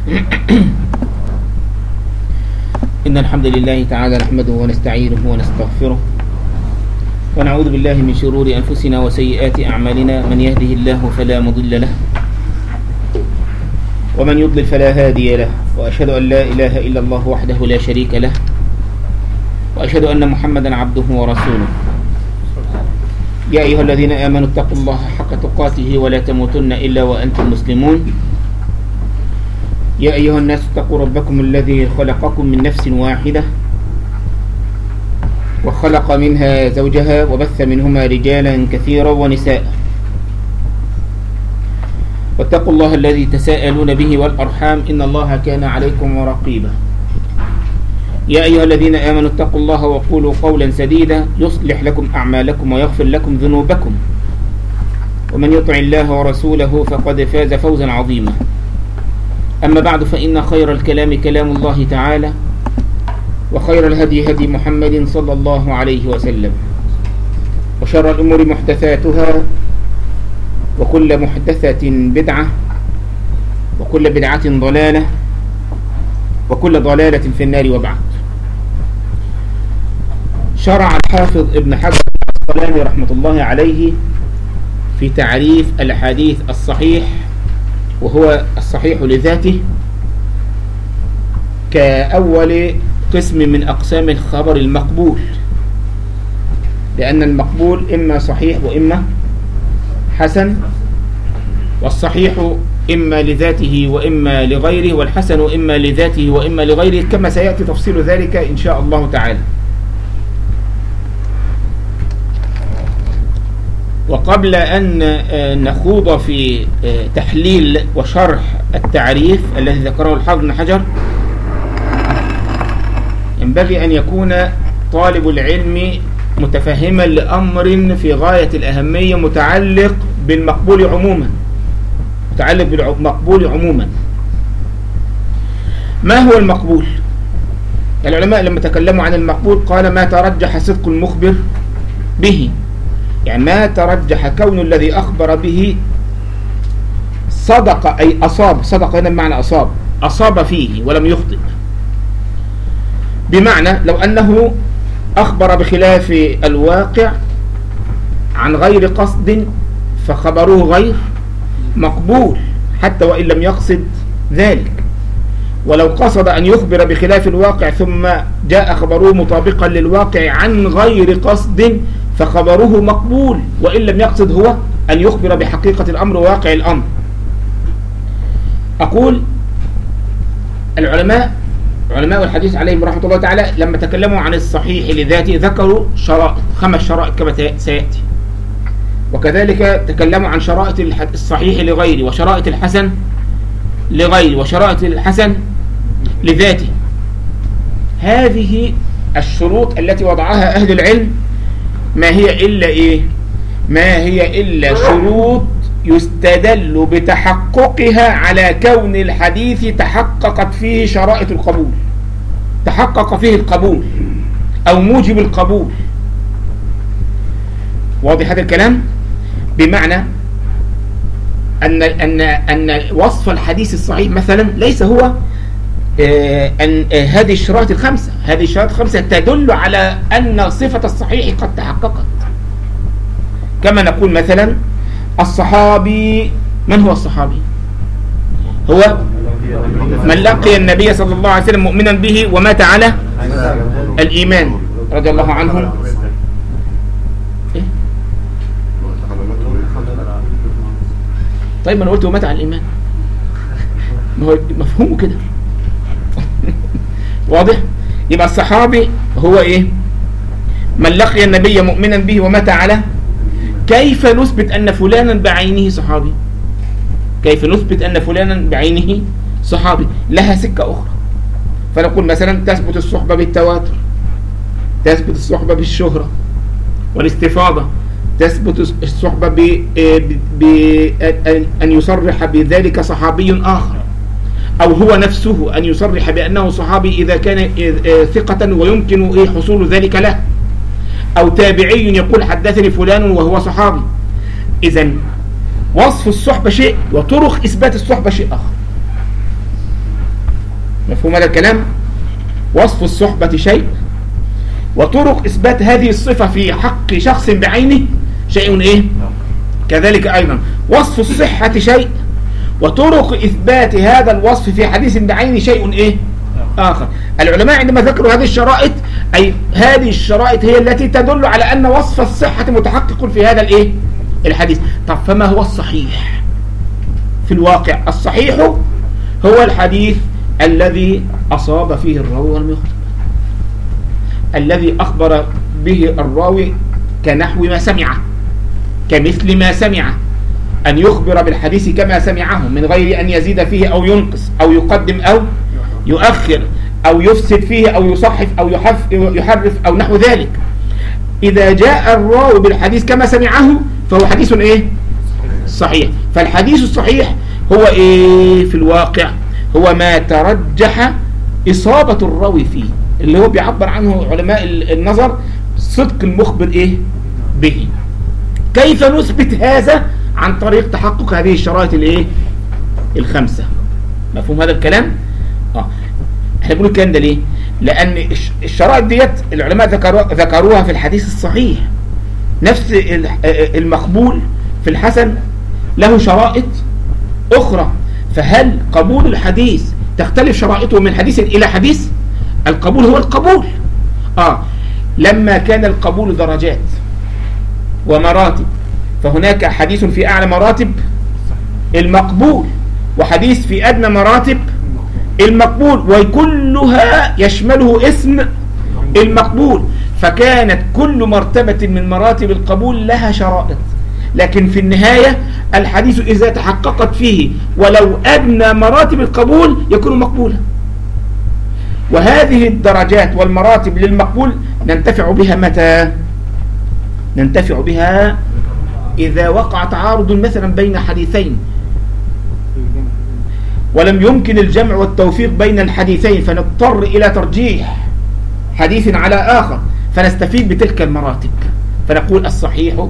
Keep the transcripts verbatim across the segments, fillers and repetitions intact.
إن الحمد لله تعالى نحمده ونستعينه ونستغفره ونعوذ بالله من شرور أنفسنا وسيئات أعمالنا. من يهده الله فلا مضل له ومن يضلل فلا هادي له، وأشهد أن لا إله إلا الله وحده لا شريك له، وأشهد أن محمدا عبده ورسوله. يا أيها الذين آمنوا اتقوا الله حق تقاته ولا تموتن إلا وأنتم مسلمون. يا أيها الناس اتقوا ربكم الذي خلقكم من نفس واحدة وخلق منها زوجها وبث منهما رجالا كثيرا ونساء، واتقوا الله الذي تساءلون به والأرحام إن الله كان عليكم رقيبا. يا أيها الذين آمنوا اتقوا الله وقولوا قولا سديدا يصلح لكم أعمالكم ويغفر لكم ذنوبكم، ومن يطع الله ورسوله فقد فاز فوزا عظيما. أما بعد، فإن خير الكلام كلام الله تعالى، وخير الهدي هدي محمد صلى الله عليه وسلم، وشر الأمور محدثاتها، وكل محدثة بدعة، وكل بدعة ضلالة، وكل ضلالة في النار. وبعد، شرع الحافظ ابن حجر العسقلاني رحمة الله عليه في تعريف الحديث الصحيح، وهو الصحيح لذاته، كأول قسم من أقسام الخبر المقبول، لأن المقبول إما صحيح وإما حسن، والصحيح إما لذاته وإما لغيره، والحسن إما لذاته وإما لغيره، كما سيأتي تفصيل ذلك إن شاء الله تعالى. وقبل أن نخوض في تحليل وشرح التعريف الذي ذكره الحافظ ابن حجر، ينبغي أن يكون طالب العلم متفهما لأمر في غاية الأهمية متعلق بالمقبول عموما متعلق بالمقبول عموما ما هو المقبول؟ العلماء لما تكلموا عن المقبول قال ما ترجح صدق المخبر به، يعني ما ترجح كون الذي أخبر به صدق، أي أصاب. صدق هنا بمعنى أصاب، أصاب فيه ولم يخطئ. بمعنى لو أنه أخبر بخلاف الواقع عن غير قصد فخبره غير مقبول حتى وإن لم يقصد ذلك، ولو قصد أن يخبر بخلاف الواقع ثم جاء خبره مطابقا للواقع عن غير قصد فخبره مقبول وإن لم يقصد هو أن يخبر بحقيقة الأمر وواقع الأمر. أقول العلماء علماء الحديث عليهم رحمة الله تعالى لما تكلموا عن الصحيح لذاته ذكروا شرائط، خمس شرائط كما سيأتي، وكذلك تكلموا عن شرائط الصحيح لغيره، وشرائط الحسن لغيره، وشرائط الحسن لذاته. هذه الشروط التي وضعها أهل العلم ما هي إلا إيه؟ ما هي إلا شروط يستدل بتحققها على كون الحديث تحققت فيه شرائط القبول، تحقق فيه القبول أو موجب القبول. واضح هذا الكلام؟ بمعنى أن أن أن وصف الحديث الصحيح مثلا ليس هو آه أن آه هذه الشرائط الخمسة، هذه الشرائط الخمسة تدل على أن صفة الصحيح قد تحققت. كما نقول مثلا الصحابي، من هو الصحابي؟ هو من لقي النبي صلى الله عليه وسلم مؤمنا به ومات على الإيمان رضي الله عنهم. إيه؟ طيب ما أنا قلت ومات على الإيمان، ما هو مفهومه كده. واضح؟ يبقى الصحابي هو إيه؟ من لقي النبي مؤمنا به ومات على. كيف نثبت أن فلانا بعينه صحابي؟ كيف نثبت أن فلانا بعينه صحابي؟ لها سكة أخرى. فنقول مثلا تثبت الصحبة بالتواتر، تثبت الصحبة بالشهرة والاستفاضة، تثبت الصحبة بأن يصرح بذلك صحابي آخر، أو هو نفسه أن يصرح بأنه صحابي إذا كان ثقة ويمكن حصول ذلك له، أو تابعي يقول حدثني فلان وهو صحابي. إذن وصف الصحبة شيء وطرق إثبات الصحبة شيء آخر. مفهوم هذا الكلام؟ وصف الصحبة شيء، وطرق إثبات هذه الصفة في حق شخص بعينه شيء إيه؟ كذلك أيضا وصف الصحة شيء، وطرق إثبات هذا الوصف في حديث بعينه شيء إيه؟ آخر. العلماء عندما ذكروا هذه الشرائط، أي هذه الشرائط هي التي تدل على أن وصف الصحة متحقق في هذا الإيه؟ الحديث. طب فما هو الصحيح؟ في الواقع الصحيح هو الحديث الذي أصاب فيه الراوي والمخطئ، الذي أخبر به الراوي كنحو ما سمعه، كمثل ما سمعه، أن يخبر بالحديث كما سمعه من غير أن يزيد فيه أو ينقص أو يقدم أو يؤخر أو يفسد فيه أو يصحف أو يحرف أو نحو ذلك. إذا جاء الراوي بالحديث كما سمعه فهو حديث إيه؟ صحيح. فالحديث الصحيح هو إيه في الواقع؟ هو ما ترجح إصابة الراوي فيه، اللي هو بيعبر عنه علماء النظر صدق المخبر إيه به. كيف نثبت هذا؟ عن طريق تحقق هذه الشرائط الإيه الخمسة. مفهوم هذا الكلام؟ آه. احنا بنقول الكلام ده ليه؟ لأن الشرائط ديت العلماء ذكروا ذكروها في الحديث الصحيح. نفس المقبول في الحسن له شرائط أخرى. فهل قبول الحديث تختلف شرائطه من حديث إلى حديث؟ القبول هو القبول. آه لما كان القبول درجات ومراتب، فهناك حديث في أعلى مراتب المقبول، وحديث في أدنى مراتب المقبول، وكلها يشمله اسم المقبول. فكانت كل مرتبة من مراتب القبول لها شرائط، لكن في النهاية الحديث إذا تحققت فيه ولو أدنى مراتب القبول يكون مقبولا. وهذه الدرجات والمراتب للمقبول ننتفع بها متى؟ ننتفع بها إذا وقع تعارض مثلا بين حديثين ولم يمكن الجمع والتوفيق بين الحديثين، فنضطر إلى ترجيح حديث على آخر، فنستفيد بتلك المراتب، فنقول الصحيح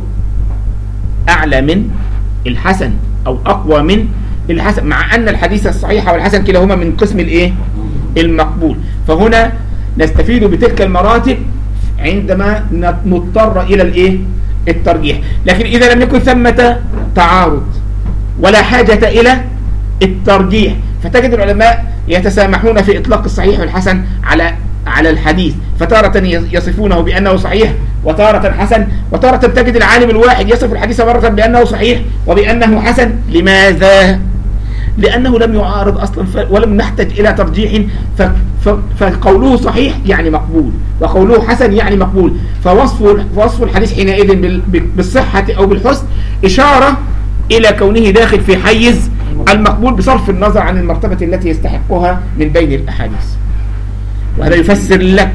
أعلى من الحسن أو أقوى من الحسن، مع أن الحديث الصحيح والحسن كلاهما من قسم الإيه؟ المقبول. فهنا نستفيد بتلك المراتب عندما نضطر إلى الإيه؟ الترجيح. لكن إذا لم يكن ثمة تعارض ولا حاجة إلى الترجيح، فتجد العلماء يتسامحون في إطلاق الصحيح والحسن على على الحديث، فتارة يصفونه بأنه صحيح وتارة حسن، وتارة تجد العالم الواحد يصف الحديث مرة بأنه صحيح وبأنه حسن. لماذا؟ لأنه لم يعارض أصلا ولم نحتاج إلى ترجيح. فقوله صحيح يعني مقبول، وقوله حسن يعني مقبول. فوصف وصف الحديث حينئذ بالصحة أو بالحسن إشارة إلى كونه داخل في حيز المقبول بصرف النظر عن المرتبة التي يستحقها من بين الأحاديث. وهذا يفسر لك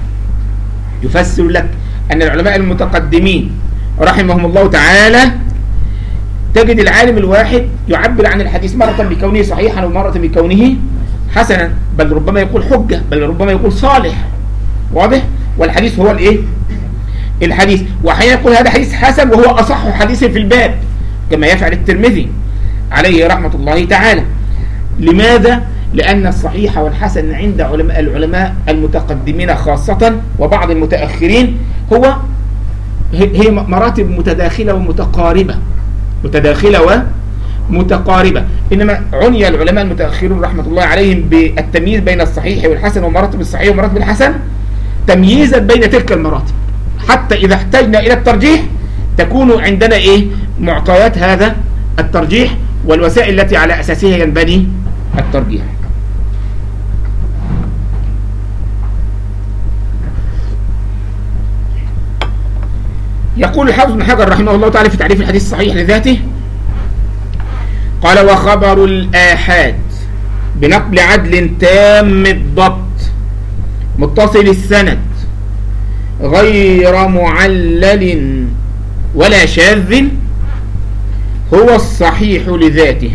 يفسر لك أن العلماء المتقدمين رحمهم الله تعالى تجد العالم الواحد يعبر عن الحديث مرة بكونه صحيحا ومرة بكونه حسنا، بل ربما يقول حجة، بل ربما يقول صالح. واضح؟ والحديث هو الايه؟ الحديث. وحين يقول هذا حديث حسن وهو أصح حديث في الباب، كما يفعل الترمذي عليه رحمة الله تعالى. لماذا؟ لأن الصحيح والحسن عند علماء العلماء المتقدمين خاصة وبعض المتأخرين هو هي مراتب متداخلة ومتقاربة متداخلة ومتقاربة. إنما عني العلماء المتأخرون رحمة الله عليهم بالتمييز بين الصحيح والحسن ومراتب الصحيح ومراتب الحسن تمييزا بين تلك المراتب، حتى إذا احتجنا إلى الترجيح تكون عندنا إيه؟ معطيات هذا الترجيح والوسائل التي على أساسها ينبني الترجيح. يقول الحافظ بن حجر رحمه الله تعالى في تعريف الحديث الصحيح لذاته، قال: وخبر الآحاد بنقل عدل تام الضبط متصل السند غير معلل ولا شاذ هو الصحيح لذاته.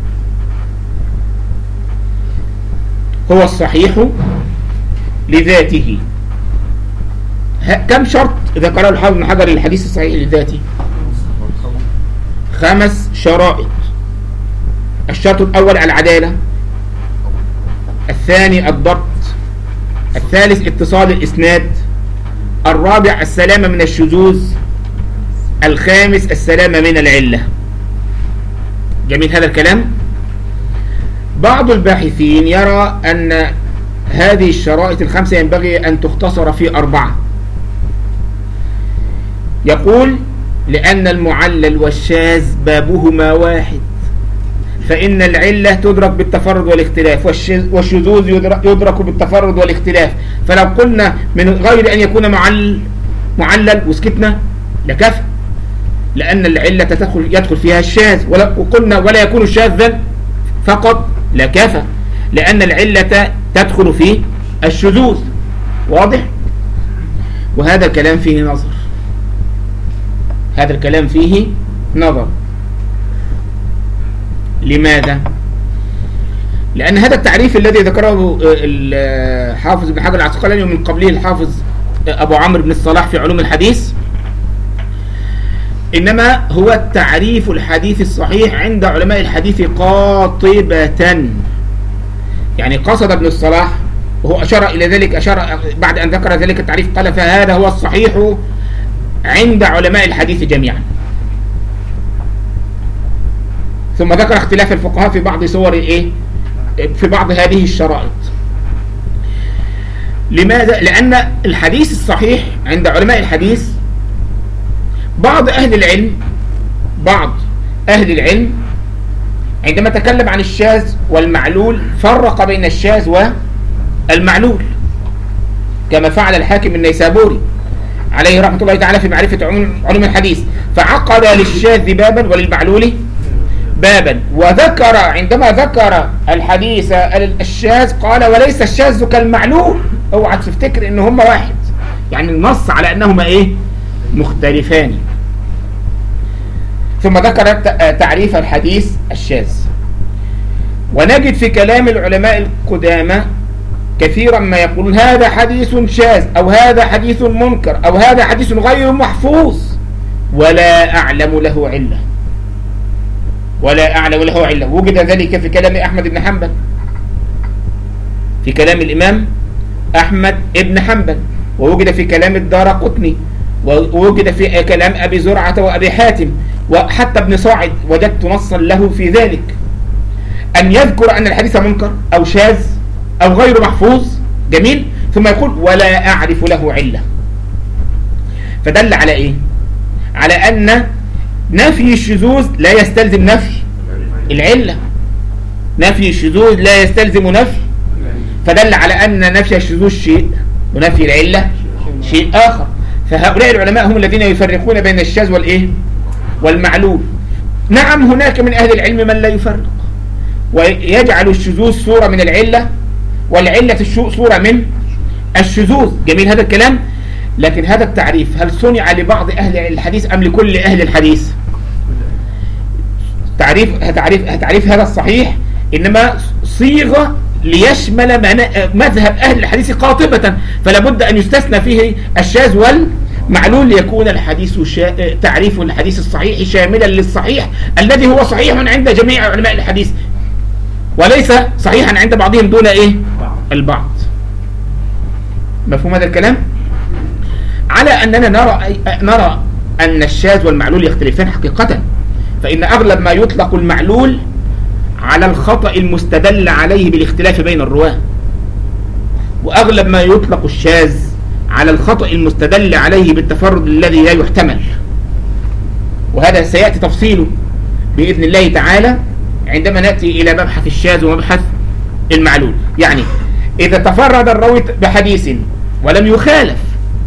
هو الصحيح لذاته. كم شرط ذكره الحافظ بن حجر للحديث الصحيح لذاته؟ خمس شرائط. الشرط الأول العدالة، الثاني الضبط، الثالث اتصال الإسناد، الرابع السلامة من الشذوذ، الخامس السلامة من العلة. جميل هذا الكلام. بعض الباحثين يرى أن هذه الشرائط الخمسة ينبغي أن تختصر في أربعة. يقول لأن المعلل والشاذ بابهما واحد، فإن العلة تدرك بالتفرد والاختلاف، والشذوذ يدرك بالتفرد والاختلاف. فلو قلنا من غير أن يكون معلل معلل وسكتنا لكفى، لأن العلة تدخل يدخل فيها الشاذ، وقلنا ولا يكون شاذا فقط لكفى، لأن العلة تدخل في الشذوذ. واضح؟ وهذا الكلام فيه نظر، هذا الكلام فيه نظر. لماذا؟ لأن هذا التعريف الذي ذكره الحافظ ابن حجر العسقلاني ومن قبله الحافظ أبو عمرو بن الصلاح في علوم الحديث، إنما هو التعريف الحديث الصحيح عند علماء الحديث قاطبة. يعني قصد ابن الصلاح وهو أشار إلى ذلك، أشار بعد أن ذكر ذلك التعريف قال فهذا هو الصحيح عند علماء الحديث جميعا. ثم ذكر اختلاف الفقهاء في بعض صور الايه في بعض هذه الشرائط. لماذا؟ لأن الحديث الصحيح عند علماء الحديث بعض أهل العلم بعض أهل العلم عندما تكلم عن الشاذ والمعلول فرق بين الشاذ والمعلول، كما فعل الحاكم النيسابوري عليه رحمة الله تعالى في معرفة علوم الحديث، فعقد للشاذ بابا وللمعلول بابا. وذكر عندما ذكر الحديث الشاذ قال وليس الشاذ كالمعلول، اوعى تفتكر ان هما واحد، يعني النص على انهما ايه مختلفان. ثم ذكر تعريف الحديث الشاذ. ونجد في كلام العلماء القدامى كثيرا ما يقولون هذا حديث شاذ أو هذا حديث منكر أو هذا حديث غير محفوظ ولا أعلم له علة، ولا أعلم له علة. وجد ذلك في كلام أحمد بن حنبل، في كلام الإمام أحمد بن حنبل، ووجد في كلام الدارقطني، ووجد في كلام أبي زرعة وأبي حاتم، وحتى ابن صاعد وجدت نصا له في ذلك، أن يذكر أن الحديث منكر أو شاذ أو غير محفوظ. جميل. ثم يقول ولا أعرف له علة. فدل على إيه؟ على أن نفي الشذوذ لا يستلزم نفي العلة، نفي الشذوذ لا يستلزم نفي، فدل على أن نفي الشذوذ شيء ونفي العلة شيء آخر. فهؤلاء العلماء هم الذين يفرقون بين الشاذ والإيه والمعلول. نعم هناك من أهل العلم من لا يفرق ويجعل الشذوذ صورة من العلة والعلة صورة من الشذوذ. جميل هذا الكلام. لكن هذا التعريف هل صنع لبعض أهل الحديث أم لكل أهل الحديث؟ تعريف تعريف تعريف هذا الصحيح إنما صيغة ليشمل مذهب أهل الحديث قاطبة، فلا بد أن يستثنى فيه الشاذ والمعلول ليكون الحديث شا... تعريف الحديث الصحيح شاملا للصحيح الذي هو صحيح عند جميع علماء الحديث وليس صحيحا عند بعضهم دون إيه البعض. مفهوم هذا الكلام؟ على أننا نرى نرى أن الشاذ والمعلول يختلفان حقيقة، فإن أغلب ما يطلق المعلول على الخطأ المستدل عليه بالاختلاف بين الرواة، وأغلب ما يطلق الشاذ على الخطأ المستدل عليه بالتفرد الذي لا يحتمل. وهذا سيأتي تفصيله بإذن الله تعالى عندما نأتي إلى مبحث الشاذ ومبحث المعلول. يعني إذا تفرد الراوي بحديث ولم يخالف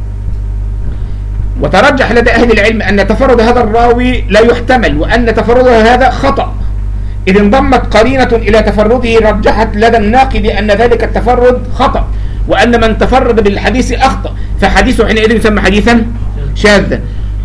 وترجح لدى أهل العلم أن تفرد هذا الراوي لا يحتمل وأن تفرده هذا خطأ، إذ انضمت قرينة إلى تفرده رجحت لدى الناقد أن ذلك التفرد خطأ وأن من تفرد بالحديث أخطأ، فحديثه حينئذ يسمى حديثا شاذا.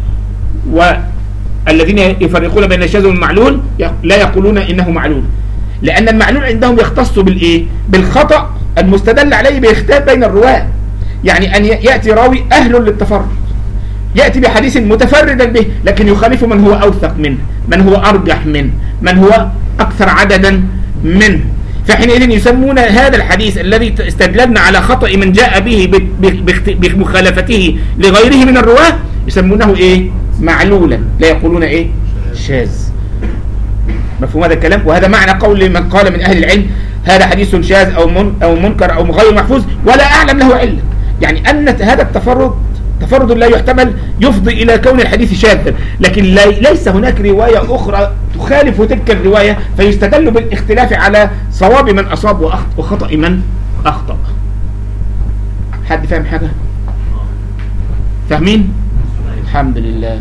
والذين يفرقون بين الشاذ والمعلول لا يقولون إنه معلول، لأن المعلول عندهم يختص بالإيه؟ بالخطأ المستدل عليه باختلاف بين الرواة. يعني أن يأتي راوي أهل للتفرد يأتي بحديث متفردا به لكن يخالف من هو أوثق منه، من هو أرجح منه، من هو أكثر عددا منه، فحينئذ يسمون هذا الحديث الذي استدللنا على خطأ من جاء به بمخالفته لغيره من الرواة يسمونه ايه؟ معلولا، لا يقولون ايه؟ شاذ. مفهوم هذا الكلام؟ وهذا معنى قول من قال من اهل العلم هذا حديث شاذ او من او منكر او غير محفوظ ولا اعلم له عله، يعني ان هذا التفرد تفرد لا يحتمل يفضي الى كون الحديث شاذا، لكن ليس هناك روايه اخرى تخالف تلك الروايه فيستدل بالاختلاف على صواب من اصاب وخطأ من اخطأ. حد فاهم حاجه؟ فاهمين؟ الحمد لله.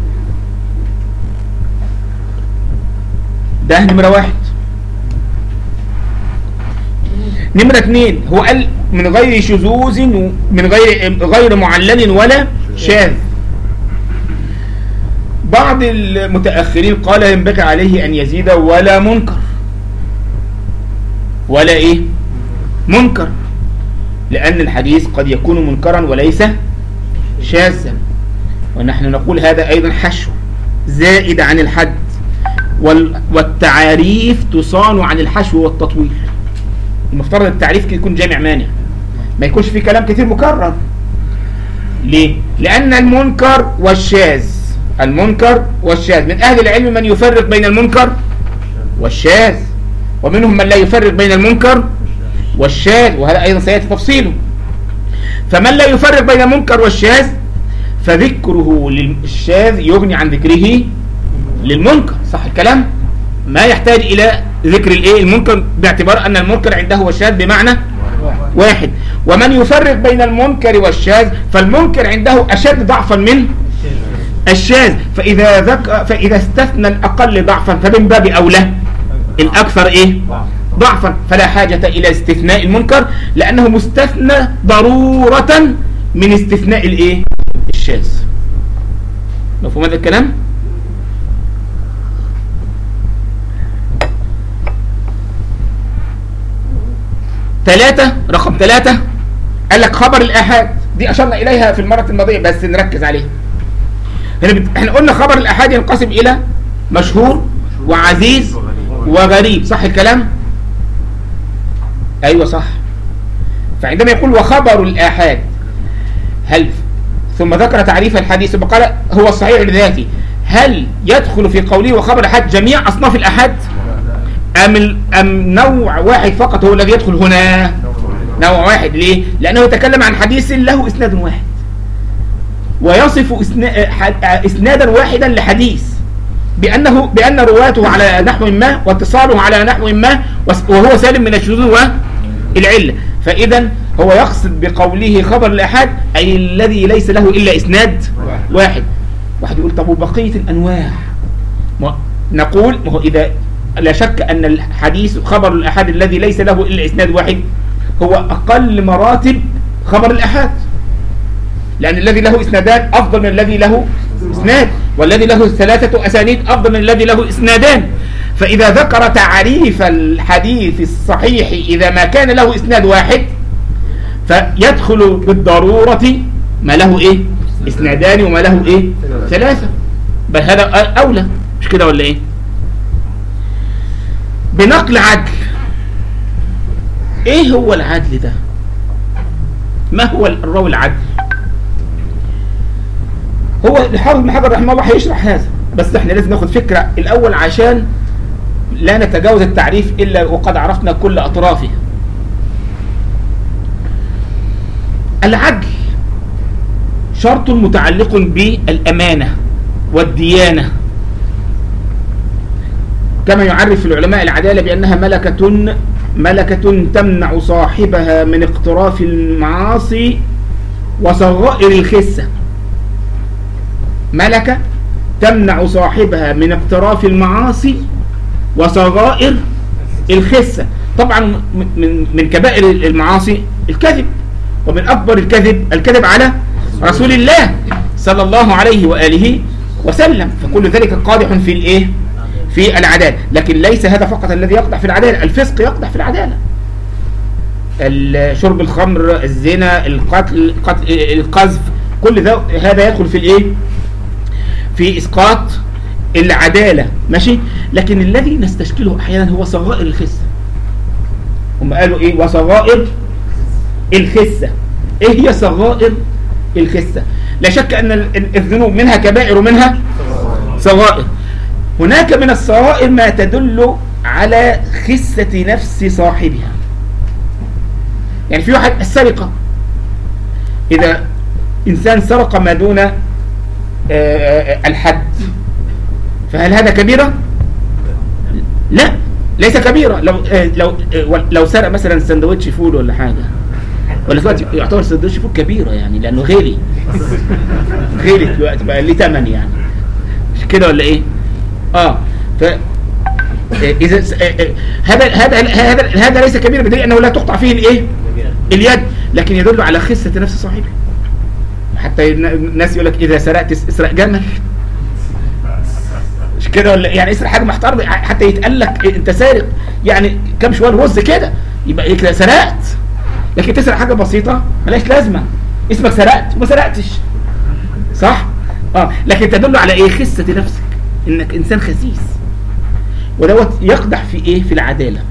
ده نمرة واحد. نمرة اثنين، هو قال من غير شذوذ من غير غير معلل ولا شاذ. بعض المتأخرين قال ينبغي عليه أن يزيد ولا منكر، ولا إيه؟ منكر، لأن الحديث قد يكون منكرا وليس شاذا، ونحن نقول هذا أيضا حشو زائد عن الحد، والتعاريف تصان عن الحشو والتطويل. المفترض التعريف يكون جامع مانع، ما يكونش فيه كلام كثير مكرر. ليه؟ لأن المنكر والشاذ المنكر والشاذ من أهل العلم من يفرق بين المنكر والشاذ، ومنهم من لا يفرق بين المنكر والشاذ، وهذا أيضا سيأتي تفصيله. فمن لا يفرق بين المنكر والشاذ فذكره للشاذ يغني عن ذكره للمنكر، صح الكلام؟ ما يحتاج إلى ذكر الايه المنكر، باعتبار أن المنكر عنده هو الشاذ بمعنى واحد. ومن يفرق بين المنكر والشاذ فالمنكر عنده أشد ضعفا من الشاذ، فإذا ذك فإذا استثنى الأقل ضعفا فمن باب أولى الأكثر إيه؟ ضعفا، فلا حاجة إلى استثناء المنكر لأنه مستثنى ضرورة من استثناء الإيه؟ الشاذ. مفهوم هذا الكلام؟ ثلاثة، رقم ثلاثة قال لك خبر الآحاد، دي أشرنا إليها في المرة الماضية بس نركز عليها. احنا قلنا خبر الآحاد ينقسم إلى مشهور وعزيز وغريب، صح الكلام؟ أيوة صح. فعندما يقول وخبر الآحاد هل ثم ذكر تعريف الحديث وقال هو الصحيح لذاته، هل يدخل في قوله وخبر الآحاد جميع أصناف الآحاد أم, أم نوع واحد فقط هو الذي يدخل هنا؟ نوع واحد. ليه؟ لأنه يتكلم عن حديث له إسناد واحد ويصف إسنادا واحدا لحديث بأنه بأن رواته على نحو ما واتصاله على نحو ما وهو سالم من الشذوذ والعلة. فإذا هو يقصد بقوله خبر الآحاد أي الذي ليس له إلا إسناد واحد. واحد يقول طب وبقية الأنواع؟ نقول إذا لا شك أن الحديث خبر الآحاد الذي ليس له إلا إسناد واحد هو أقل مراتب خبر الآحاد، لأن الذي له إسنادان أفضل من الذي له إسناد، والذي له ثلاثة أسانيد أفضل من الذي له إسنادان. فإذا ذكر تعريف الحديث الصحيح إذا ما كان له إسناد واحد فيدخل بالضرورة ما له إيه؟ إسنادان وما له إيه؟ ثلاثة، بل هذا أولى، مش كده ولا إيه؟ بنقل عدل. ايه هو العدل ده؟ ما هو الراوي العدل؟ هو الحافظ بن حجر رحمه الله هيشرح هذا، بس احنا لازم ناخد فكرة الاول عشان لا نتجاوز التعريف الا وقد عرفنا كل اطرافه. العدل شرط متعلق بالامانة والديانة، كما يعرف العلماء العدالة بأنها ملكة ملكة تمنع صاحبها من اقتراف المعاصي وصغائر الخسة. ملكة تمنع صاحبها من اقتراف المعاصي وصغائر الخسة. طبعا من من كبائر المعاصي الكذب، ومن أكبر الكذب الكذب على رسول الله صلى الله عليه وآله وسلم، فكل ذلك قادح في الإيه؟ في العدالة. لكن ليس هذا فقط الذي يقدح في العدالة، الفسق يقدح في العدالة، شرب الخمر، الزنا، القتل، قتل، القذف، كل هذا يدخل في الايه؟ في اسقاط العدالة، ماشي. لكن الذي نستشكله احيانا هو صغائر الخسة. هم قالوا ايه؟ وصغائر الخسة. ايه هي صغائر الخسة؟ لا شك ان الذنوب منها كبائر ومنها صغائر. هناك من الصغائر ما تدل على خسة نفس صاحبها. يعني في واحد السرقة، إذا إنسان سرق ما دون الحد فهل هذا كبيرة؟ لا، ليس كبيرة. لو لو لو سرق مثلا سندوتش فول ولا حاجة، ولا دلوقتي يعتبر سندوتش فول كبيرة يعني، لأنه غالي غالي دلوقتي بقى ليه ثمن يعني، مش كده ولا إيه؟ آه ف إذا هذا هذا هذا هذا ليس كبيرة بدليل أنه لا تقطع فيه الإيه؟ اليد، لكن يدل على خسة نفس صاحبه. حتى الناس يقول لك إذا سرقت اسرق جمل، مش كده ولا يعني؟ اسرق حاجة محترمة حتى يتقال لك أنت سارق، يعني كم شوية رز كده يبقى كده سرقت. لكن تسرق حاجة بسيطة ملاش لازمة، اسمك سرقت وما سرقتش، صح؟ اه لكن تدل على ايه؟ خسة نفسك، انك انسان خسيس، ودوت يقدح في ايه؟ في العدالة.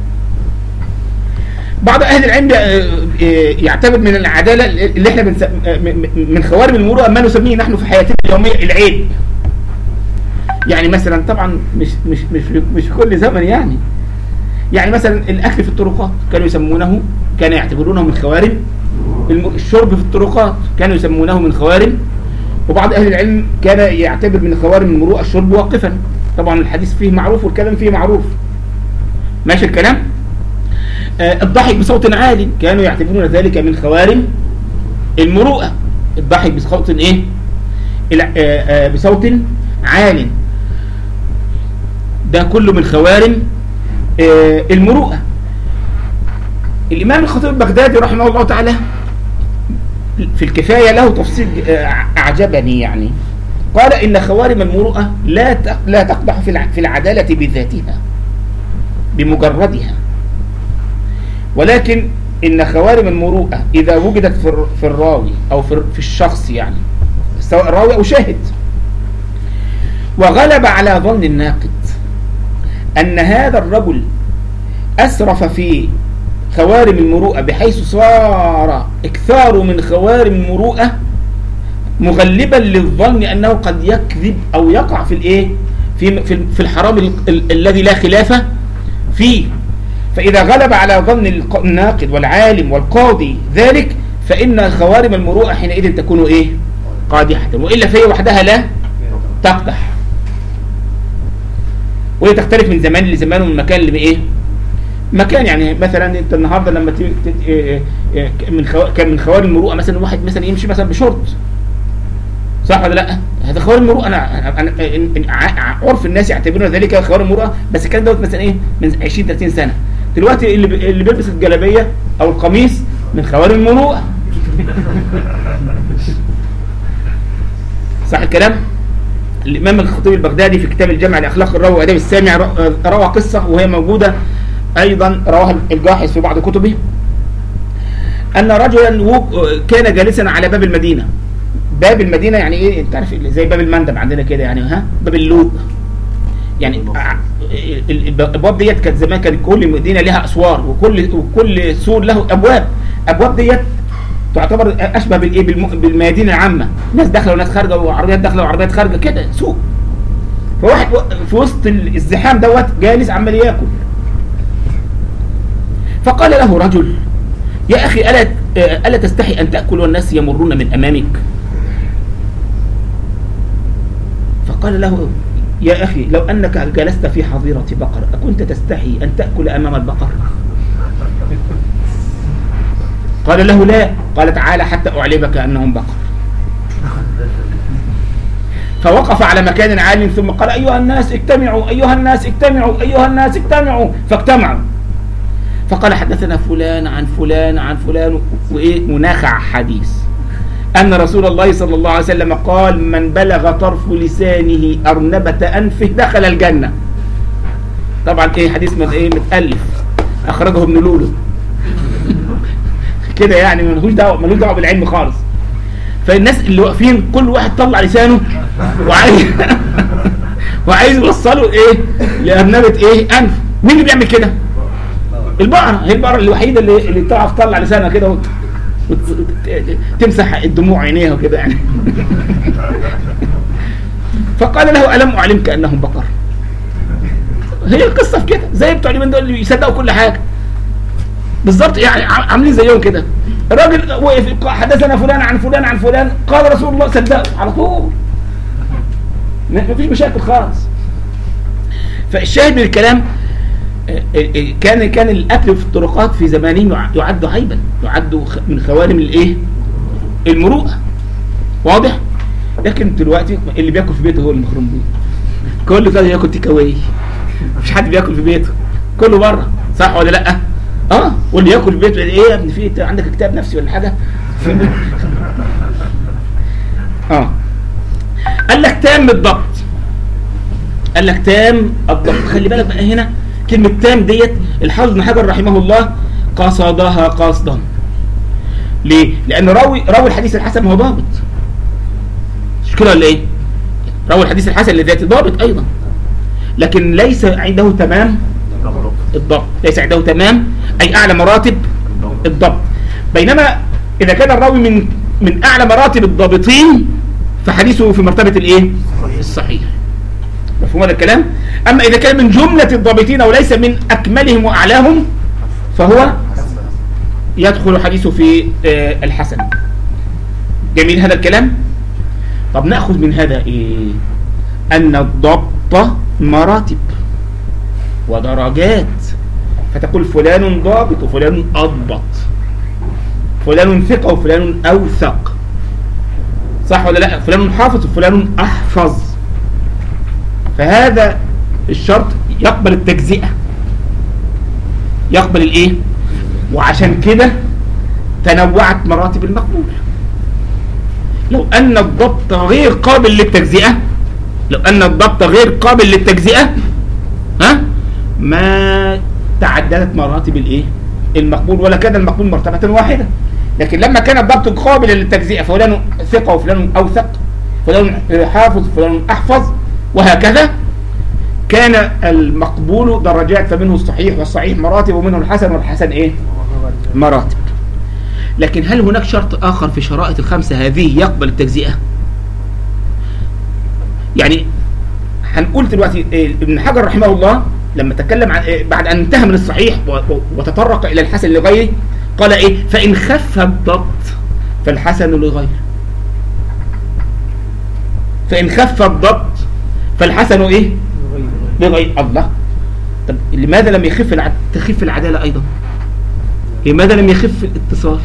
بعض اهل العلم يعتبر من العدالة اللي احنا بنس... من خوارم المروءة ما نسميه نحن في حياتنا اليومية العيب. يعني مثلا طبعا مش مش مش مش في كل زمن يعني يعني مثلا الاكل في الطرقات كانوا يسمونه، كانوا يعتبرونه من خوارم. الشرب في الطرقات كانوا يسمونه من خوارم. وبعض اهل العلم كان يعتبر من خوارم المروءة الشرب واقفا. طبعا الحديث فيه معروف والكلام فيه معروف، ماشي الكلام. آه الضحك بصوت عالي كانوا يعتبرون ذلك من خوارم المروءة. الضحك بصوت ايه؟ آه آه بصوت عالي، ده كله من خوارم آه المروءة. الإمام الخطيب البغدادي رحمه الله تعالى في الكفاية له تفصيل أعجبني يعني. قال إن خوارم المروءة لا لا تقدح في العدالة بذاتها بمجردها، ولكن إن خوارم المروءة إذا وجدت في الراوي أو في الشخص يعني، سواء راوي أو شاهد، وغلب على ظن الناقد أن هذا الرجل أسرف في خوارم المروءة بحيث صار اكثار من خوارم المروءة مغلبا للظن أنه قد يكذب أو يقع في الايه في في الحرام الذي لا خلاف فيه. فإذا غلب على ظن الناقد والعالم والقاضي ذلك، فإن خوارم المروءة حينئذ تكون ايه؟ قادحة، وإلا فهي وحدها لا تقدح. وهي تختلف من زمان لزمان ومن مكان لإيه؟ مكان. يعني مثلا انت النهارده لما تيجي من خو... كان من خوارم المروءه مثلا واحد مثلا يمشي مثلا بشورت، صح ولا لا؟ هذا خوارم المروءه. انا انا عرف الناس يعتبرون ذلك خوارم المروءه، بس الكلام دوت مثلا ايه؟ من عشرين ثلاثين سنه. دلوقتي اللي ب... اللي بيلبس الجلابيه او القميص من خوارم المروءه، صح الكلام؟ الامام الخطيب البغدادي في كتاب الجامع لاخلاق الراوي واداب السامع روى قصه وهي موجوده أيضا، رواها الجاحظ في بعض كتبه، أن رجلا كان جالسا على باب المدينة. باب المدينة يعني إيه؟ أنت عارف زي باب المندب عندنا كده يعني، ها؟ باب اللوق يعني. الأبواب ديت كانت زمان كان كل مدينة لها أسوار، وكل وكل سور له أبواب. أبواب ديت تعتبر أشبه بالإيه؟ بالمدينة العامة، ناس داخلة وناس خارجة وعربيات داخلة وعربيات خارجة كده، سوق. فواحد في وسط الزحام دوت جالس عمال ياكل، فقال له رجل: يا أخي ألا, ألا تستحي أن تأكل والناس يمرون من أمامك؟ فقال له: يا أخي لو أنك جلست في حظيرة بقر أكنت تستحي أن تأكل أمام البقر؟ قال له: لا. قال: تعالى حتى أعلمك أنهم بقر. فوقف على مكان عال ثم قال: أيها الناس اجتمعوا، أيها الناس اجتمعوا، أيها الناس اجتمعوا. فاجتمعوا. فقال: حدثنا فلان عن فلان عن فلان، وإيه؟ مناخع حديث أن رسول الله صلى الله عليه وسلم قال: من بلغ طرف لسانه أرنبة أنفه دخل الجنة. طبعا إيه؟ حديث من إيه؟ متألف، أخرجه ابن لولو كده يعني، ملوش دعوة ملوش دعوة بالعلم خالص. فالناس اللي واقفين كل واحد طلع لسانه وعايز وعايز يوصله إيه؟ لأرنبة إيه؟ أنف. مين اللي بيعمل كده؟ البقرة هي البقرة الوحيدة اللي اللي تعرف تطلع لسانها كده وتمسح الدموع عينيها وكده يعني. فقال له ألم أعلمك أنهم بقر؟ هي القصة في كده، زي بتوع اليومين دول اللي يصدقوا كل حاجة بالظبط، يعني عاملين زيهم كده. الراجل وقف حدثنا فلان عن فلان عن فلان، قال رسول الله، صدقوا على طول، مفيش مشاكل خالص. فالشاهد من الكلام كان كان الاكل في الطرقات في زمانهم يعد عيبا، يعد من خوارم الايه؟ المروءه، واضح؟ لكن دلوقتي اللي بياكل في بيته هو المحروم بيه، كله كده ياكل تيك اواي، مفيش حد بياكل في بيته، كله بره، صح ولا لا؟ اه واللي ياكل في بيته ايه يا ابني، في عندك كتاب نفسي ولا حاجه؟ اه قال لك تام الضبط، قال لك تام الضبط. خلي بالك بقى هنا كلمة تام ديت الحافظ ابن حجر رحمه الله قصدها قصدا. ليه؟ لأن راوي راوي الحديث الحسن هو ضابط، مش كده ولا إيه؟ راوي الحديث الحسن لذاته ضابط أيضا، لكن ليس عنده تمام الضبط، ليس عنده تمام أي أعلى مراتب الضبط. بينما إذا كان الراوي من من أعلى مراتب الضابطين فحديثه في مرتبة الإيه؟ الصحيح. مفهوم هذا الكلام؟ أما إذا كان من جملة الضابطين وليس من أكملهم وأعلاهم فهو يدخل حديثه في الحسن. جميل هذا الكلام؟ طب نأخذ من هذا إيه؟ أن الضبط مراتب ودرجات، فتقول فلان ضابط وفلان أضبط، فلان ثقة وفلان أوثق، صح ولا لا؟ فلان حافظ وفلان أحفظ. فهذا الشرط يقبل التجزئة، يقبل الايه؟ وعشان كده تنوعت مراتب المقبول. لو ان الضبط غير قابل للتجزئة، لو ان الضبط غير قابل للتجزئة ها ما تعددت مراتب الايه؟ المقبول، ولا كان المقبول مرتبة واحدة. لكن لما كان الضبط قابل للتجزئة، فلان ثقة وفلان اوثق، فلان حافظ وفلان احفظ، وهكذا، كان المقبول درجات، فمنه الصحيح والصحيح مراتب، ومنه الحسن والحسن ايه؟ مراتب. لكن هل هناك شرط آخر في شرائط الخمسة هذه يقبل التجزئة؟ يعني هنقول دلوقتي ابن حجر رحمه الله لما تكلم عن بعد أن انتهى من الصحيح وتطرق إلى الحسن لغيره قال ايه؟ فإن خف الضبط فالحسن لغيره، فإن خف الضبط فالحسن ايه؟ لغير. الله، طب لماذا لم يخف العد... تخف العدالة أيضا؟ لماذا لم يخف الاتصال؟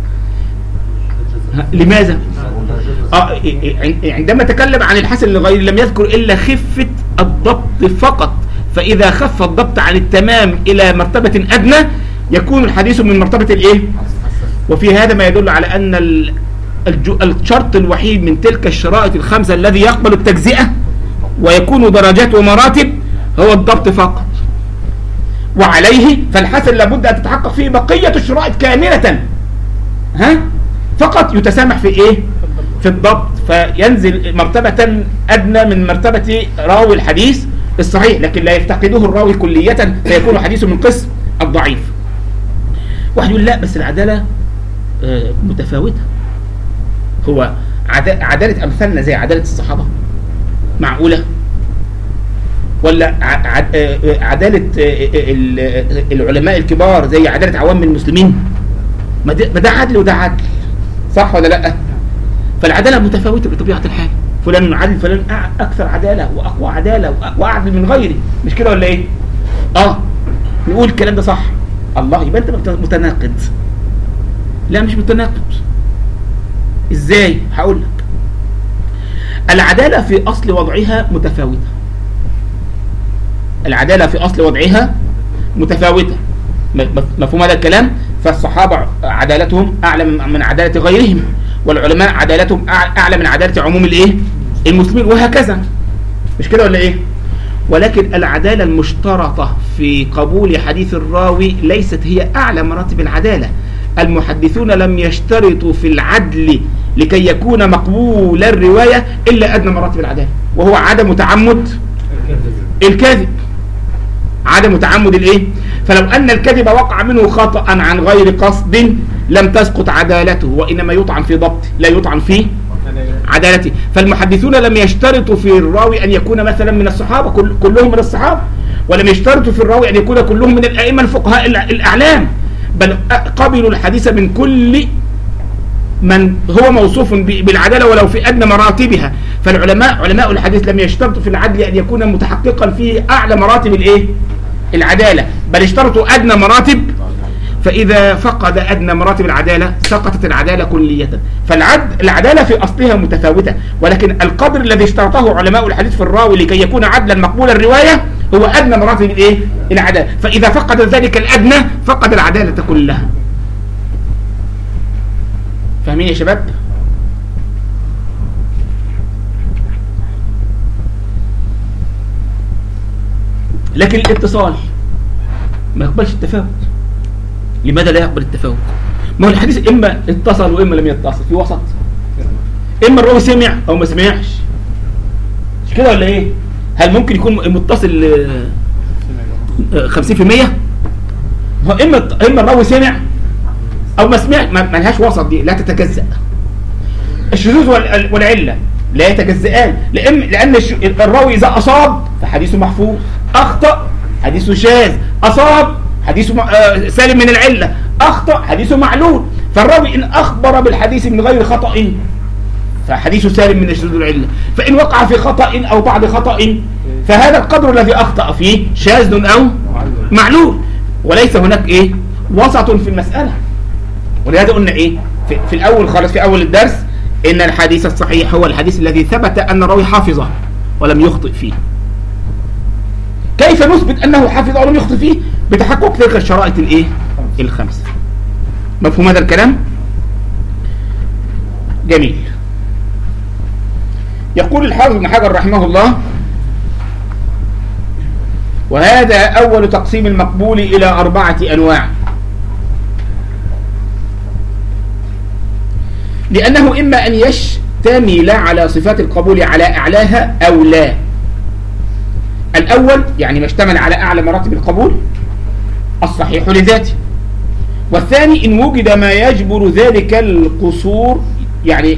لماذا؟ آه عندما تكلم عن الحسن لغير لم يذكر إلا خفة الضبط فقط، فإذا خف الضبط عن التمام إلى مرتبة أدنى يكون الحديث من مرتبة الإيه؟ وفي هذا ما يدل على أن الشرط الوحيد من تلك الشرائط الخمسة الذي يقبل التجزئة ويكون درجات ومراتب هو الضبط فقط، وعليه فالحسن لابد أن تتحقق فيه بقية الشرائط كاملة، ها؟ فقط يتسامح في إيه؟ في الضبط، فينزل مرتبة أدنى من مرتبة راوي الحديث الصحيح، لكن لا يفتقده الراوي كلية فيكون حديثه من قسم الضعيف. واحد يقول لا بس العدالة متفاوتة، هو عدالة أمثالنا زي عدالة الصحابة معقولة؟ ولا عدالة العلماء الكبار زي عدالة عوام المسلمين؟ ما ده عدل وده عدل، صح ولا لا؟ فالعدالة متفاوتة بطبيعة الحال، فلان عدل، فلان أكثر عدالة وأقوى عدالة وأعدل من غيره، مش كده ولا إيه؟ آه نقول الكلام ده صح، الله يبقى أنت متناقض. لا مش متناقض. إزاي؟ هقول لك. العدالة في أصل وضعها متفاوتة، العدالة في أصل وضعها متفاوتة، مفهوم هذا الكلام؟ فالصحابة عدالتهم أعلى من عدالة غيرهم، والعلماء عدالتهم أعلى من عدالة عموم الإيه؟ المسلمين، وهكذا، مش كده ولا إيه؟ ولكن العدالة المشترطة في قبول حديث الراوي ليست هي أعلى مراتب العدالة. المحدثون لم يشترطوا في العدل لكي يكون مقبول الرواية إلا أدنى مراتب العدالة، وهو عدم تعمد الكاذب، عدم تعمد الإيه؟ فلو أن الكذب وقع منه خطأ عن غير قصد لم تسقط عدالته، وإنما يطعن في ضبطه لا يطعن في عدالته. فالمحدثون لم يشترطوا في الراوي أن يكون مثلا من الصحابة كل كلهم من الصحابة، ولم يشترطوا في الراوي أن يكون كلهم من الأئمة الفقهاء الأعلام، بل قبلوا الحديث من كل من هو موصوف بالعدالة ولو في أدنى مراتبها. فالعلماء علماء الحديث لم يشترطوا في العدل أن يكون متحققا في أعلى مراتب الإيه؟ العدالة، بل اشترطوا أدنى مراتب. فإذا فقد أدنى مراتب العدالة سقطت العدالة كلية. فالعدل العدالة في أصلها متفاوتة، ولكن القدر الذي اشترطه علماء الحديث في الراوي لكي يكون عدلا مقبول الرواية هو أدنى مراتب الإيه؟ العدالة. فإذا فقد ذلك الأدنى فقد العدالة كلها. فاهمين يا شباب؟ لكن الاتصال ما يقبلش التفاوت. لماذا لا يقبل التفاوت؟ ما هو الحديث إما اتصل وإما لم يتصل، في وسط. إما الراوي سمع أو ما سمعش، مش كده ولا إيه؟ هل ممكن يكون متصل خمسين في المية؟ هو إما إما الراوي سمع أو ما سمع، ما لهاش وسط، دي لا تتجزأ. الشذوذ والعلة لا يتجزئان، لأن لأن الراوي إذا أصاب فحديثه محفوظ، أخطأ حديثه شاذ، أصاب حديثه سالم من العلة، أخطأ حديثه معلول. فالراوي إن أخبر بالحديث من غير خطأ فحديثه سالم من الشذوذ والعلة، فإن وقع في خطأ أو بعض خطأ فهذا القدر الذي أخطأ فيه شاذ أو معلول، وليس هناك إيه؟ وسط في المسألة. ولهذا قلنا إيه؟ في, في الأول خالص في أول الدرس إن الحديث الصحيح هو الحديث الذي ثبت أن الراوي حافظه ولم يخطئ فيه. كيف نثبت أنه حافظ ولم يخطئ فيه؟ بتحقق تلك الشرائط الإيه؟ الخمسة. مفهوم هذا الكلام؟ جميل. يقول الحافظ ابن حجر رحمه الله: وهذا أول تقسيم المقبول إلى أربعة أنواع، لأنه إما أن يشتمل على صفات القبول على أعلاها أو لا. الأول يعني ما اشتمل على أعلى مراتب القبول الصحيح لذاته، والثاني إن وجد ما يجبر ذلك القصور، يعني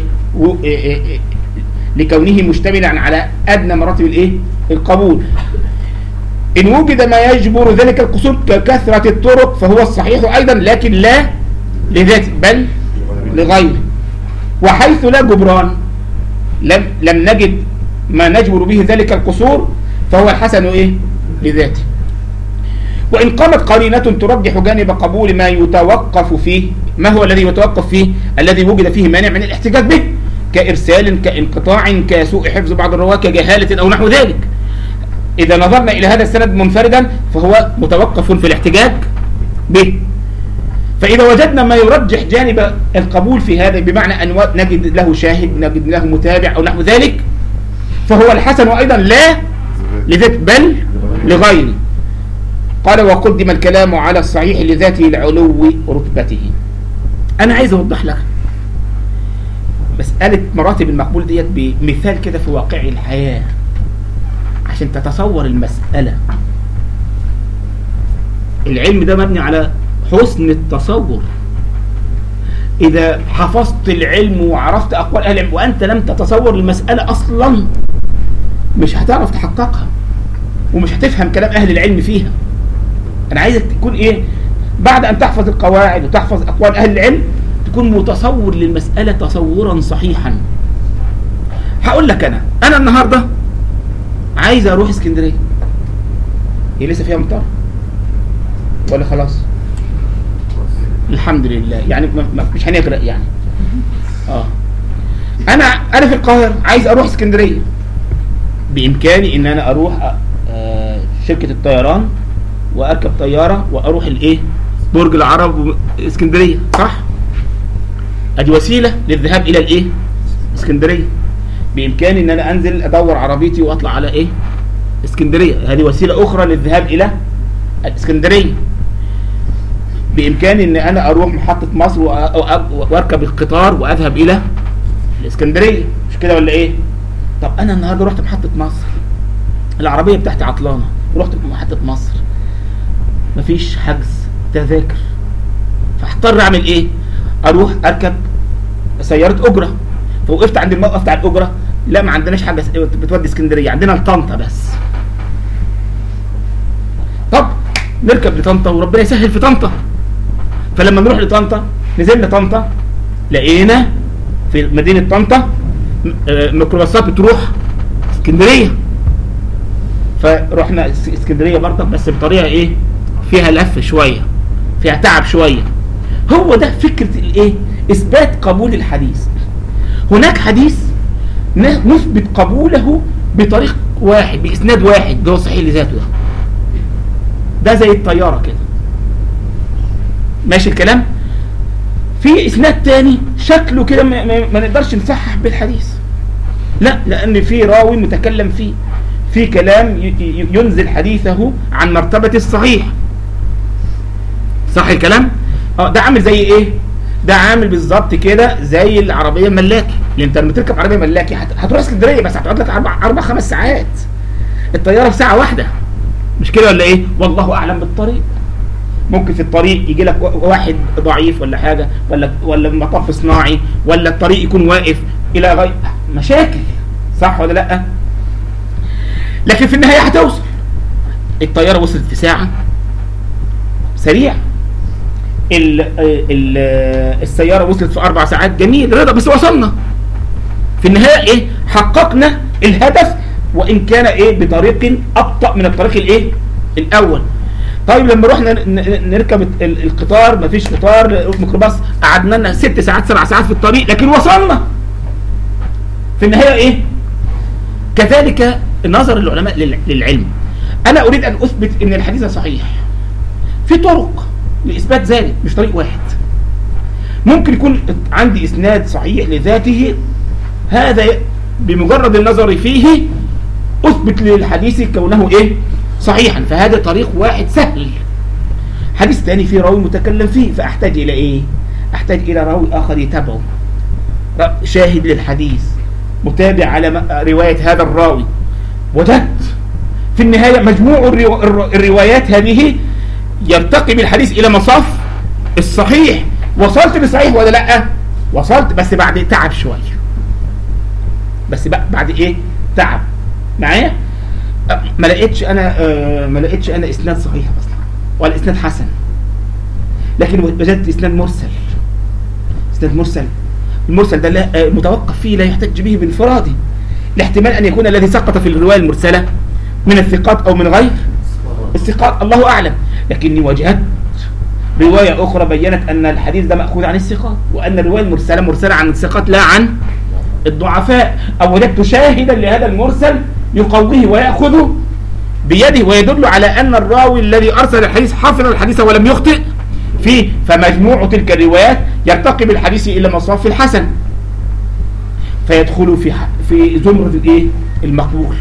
لكونه مشتملا على أدنى مراتب الإيه؟ القبول. إن وجد ما يجبر ذلك القصور ككثرة الطرق فهو الصحيح أيضا، لكن لا لذاته بل لغيره. وحيث لا جبران لم, لم نجد ما نجبر به ذلك القصور فهو الحسن إيه؟ لذاته. وإن قامت قرينة ترجح جانب قبول ما يتوقف فيه، ما هو الذي يتوقف فيه؟ الذي وجد فيه مانع من الاحتجاج به، كإرسال كانقطاع كسوء حفظ بعض الرواة كجهالة أو نحو ذلك. إذا نظرنا إلى هذا السند منفردا فهو متوقف في الاحتجاج به. فإذا وجدنا ما يرجح جانب القبول في هذا، بمعنى أن نجد له شاهد، نجد له متابع أو نحو ذلك، فهو الحسن أيضا لا لذات بل لغيره. قال: وقدم الكلام على الصحيح لذاته لعلو رتبته. أنا عايز أوضح لك مسألة مراتب المقبول ديت بمثال كده في واقع الحياة عشان تتصور المسألة. العلم ده مبني على حسن التصور. إذا حفظت العلم وعرفت أقوال أهل العلم وأنت لم تتصور المسألة أصلا مش هتعرف تحققها ومش هتفهم كلام أهل العلم فيها. أنا عايزك تكون إيه؟ بعد أن تحفظ القواعد وتحفظ أقوال أهل العلم تكون متصور للمسألة تصورا صحيحا. هقول لك أنا أنا النهاردة عايز أروح اسكندرية، هي لسه فيها مطار ولا خلاص؟ الحمد لله، يعني مش هنغرق يعني. اه انا انا في القاهره عايز اروح اسكندريه، بامكاني ان انا اروح آه شركه الطيران واركب طياره واروح الايه برج العرب اسكندريه، صح؟ ادي وسيله للذهاب الى الايه اسكندريه. بامكاني ان انا انزل ادور عربيتي واطلع على ايه اسكندريه، هذه وسيله اخرى للذهاب الى اسكندريه. بإمكاني أن أنا أروح محطة مصر وأركب القطار وأذهب إلى الإسكندرية، مش كده ولا إيه؟ طب أنا النهاردة رحت محطة مصر، العربية بتاعتي عطلانة، رحت محطة مصر، مفيش حجز تذاكر، فاحتر اعمل ايه؟ اروح اركب سياره اجره. فوقفت عند الموقف بتاع الاجره، لا ما عندناش حاجه بتودي اسكندريه، عندنا لطنطا بس. طب نركب لطنطا وربنا يسهل في طنطا. فلما نروح لطنطا نزلنا طنطا، لقينا في مدينه طنطا ميكروباصات بتروح اسكندريه، فروحنا اسكندريه برضه بس بطريقه ايه؟ فيها لف شويه، فيها تعب شويه. هو ده فكره الايه؟ اثبات قبول الحديث. هناك حديث نثبت قبوله بطريق واحد، باسناد واحد، ده هو صحيح لذاته. ده ده زي الطياره كده، ماشي الكلام. في اسناد تاني شكله كده ما, ما, ما نقدرش نصحح بالحديث، لا، لان في راوي متكلم فيه في كلام ينزل حديثه عن مرتبه الصحيح. صح الكلام؟ اه ده عامل زي ايه؟ ده عامل بالظبط كده زي العربيه الملاكي. اللي انت لما تركب عربيه ملاكي هتروح اسكندريه بس هتقعد لك اربع اربع خمس ساعات، الطياره في ساعه واحده، مش كده ولا ايه؟ والله اعلم بالطريق. ممكن في الطريق يجي لك واحد ضعيف ولا حاجه، ولا ولا مطب صناعي، ولا الطريق يكون واقف الى غير مشاكل. صح ولا لا؟ لكن في النهايه هتوصل. الطياره وصلت في ساعه، سريع. ال ال السياره وصلت في اربع ساعات، جميل، رضا، بس وصلنا في النهايه ايه؟ حققنا الهدف، وان كان ايه؟ بطريق ابطا من الطريق الايه؟ الاول. طيب لما رحنا نركب القطار، مفيش قطار، ميكروباص، قعدنا لنا ست ساعات سبع ساعات في الطريق، لكن وصلنا في النهايه ايه؟ كذلك نظر العلماء للعلم. انا اريد ان اثبت ان الحديث صحيح، في طرق لاثبات ذلك، مش طريق واحد. ممكن يكون عندي اسناد صحيح لذاته، هذا بمجرد النظر فيه اثبت للحديث كونه ايه؟ صحيحا، فهذا طريق واحد سهل. حديث ثاني فيه راوي متكلم فيه، فاحتاج الى ايه؟ احتاج الى راوي اخر يتابعه، شاهد للحديث، متابع على روايه هذا الراوي. وجدت في النهايه مجموع الروايات هذه يرتقي بالحديث الى مصاف الصحيح. وصلت للصحيح ولا لا؟ وصلت، بس بعد تعب شويه، بس بعد ايه؟ تعب معايا. ما لقيتش انا آه ما لقيتش انا اسناد صحيح اصلا ولا اسناد حسن، لكن وجدت اسناد مرسل. اسناد مرسل، المرسل ده لا متوقف فيه، لا يحتج به بانفراده. الاحتمال ان يكون الذي سقط في الروايه المرسله من الثقات او من غير الثقات، الله اعلم. لكني وجدت روايه اخرى بينت ان الحديث ده ماخوذ عن الثقات، وان الروايه المرسله مرسله عن الثقات لا عن الضعفاء. او وجدت شاهدا لهذا المرسل يقويه ويأخذه بيده، ويدل على أن الراوي الذي أرسل الحديث حفظ الحديث ولم يخطئ فيه. فمجموع تلك الروايات يرتقي بالحديث إلى مصاف الحسن، فيدخل في في زمرة الإيه؟ المقبول.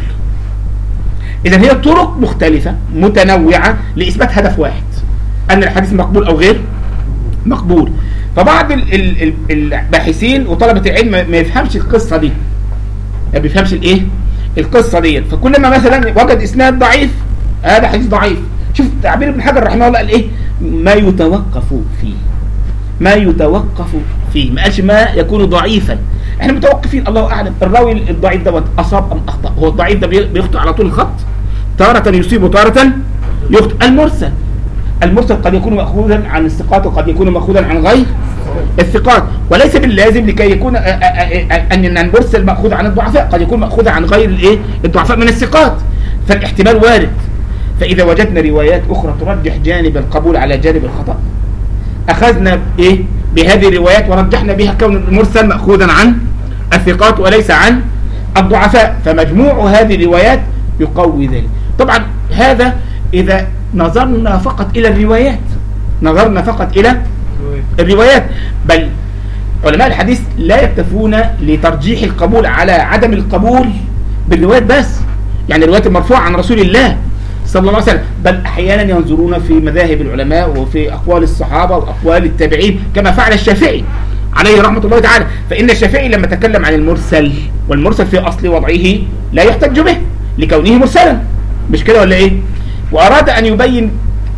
إذا هي طرق مختلفة متنوعة لإثبات هدف واحد، أن الحديث مقبول أو غير مقبول. فبعض الباحثين وطلبة العلم ما يفهمش القصة دي، ما بيفهمش الإيه؟ القصة دي. فكلما مثلا وجد اسناد ضعيف، هذا حديث ضعيف. شوف تعبير ابن حجر رحمه الله قال ايه؟ ما يتوقف فيه، ما يتوقف فيه، ما قالش ما يكون ضعيفا. احنا متوقفين الله اعلم الراوي الضعيف دوت اصاب ام اخطا. هو الضعيف ده بيخطئ على طول الخط، تارة يصيب وتارة يخطئ. المرسل المرسل قد يكون مأخوذا عن الثقات وقد يكون مأخوذا عن غير الثقات، وليس باللازم لكي يكون ان المرسل مأخوذ عن الضعفاء، قد يكون مأخوذ عن غير الايه؟ الضعفاء من الثقات، فالاحتمال وارد. فاذا وجدنا روايات اخرى ترجح جانب القبول على جانب الخطأ، اخذنا ايه؟ بهذه الروايات ورجحنا بها كون المرسل مأخوذا عن الثقات وليس عن الضعفاء، فمجموع هذه الروايات يقوي ذلك. طبعا هذا اذا نظرنا فقط الى الروايات، نظرنا فقط الى الروايات. بل علماء الحديث لا يكتفون لترجيح القبول على عدم القبول بالروايات بس، يعني الروايات المرفوعة عن رسول الله صلى الله عليه وسلم، بل احيانا ينظرون في مذاهب العلماء وفي اقوال الصحابة واقوال التابعين كما فعل الشافعي عليه رحمة الله تعالى. فإن الشافعي لما تكلم عن المرسل، والمرسل في أصل وضعه لا يحتج به لكونه مرسلا، مش كده ولا إيه؟ وأراد أن يبين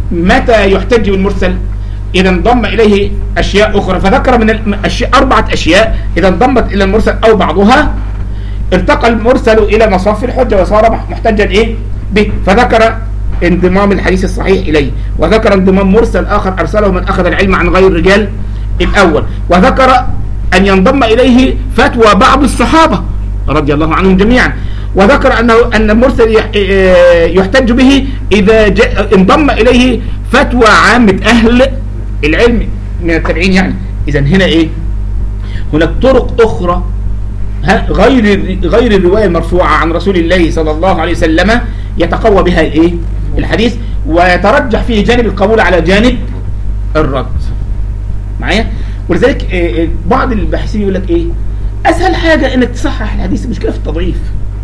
متى يحتج بالمرسل؟ إذا انضم إليه أشياء أخرى، فذكر من الأشياء أربعة أشياء إذا انضمت إلى المرسل أو بعضها ارتقى المرسل إلى مصاف الحجة وصار محتجا إيه به، فذكر انضمام الحديث الصحيح إليه، وذكر انضمام مرسل آخر أرسله من أخذ العلم عن غير الرجال الأول، وذكر أن ينضم إليه فتوى بعض الصحابة رضي الله عنهم جميعا، وذكر أنه أن المرسل يحتج به إذا انضم إليه فتوى عامة أهل العلم من التابعين يعني. إذا هنا إيه؟ هناك طرق أخرى غير غير الرواية المرفوعة عن رسول الله صلى الله عليه وسلم يتقوى بها الإيه؟ الحديث، ويترجح فيه جانب القبول على جانب الرد. معايا؟ ولذلك بعض الباحثين يقول لك إيه؟ أسهل حاجة إنك تصحح الحديث، المشكلة في التضعيف.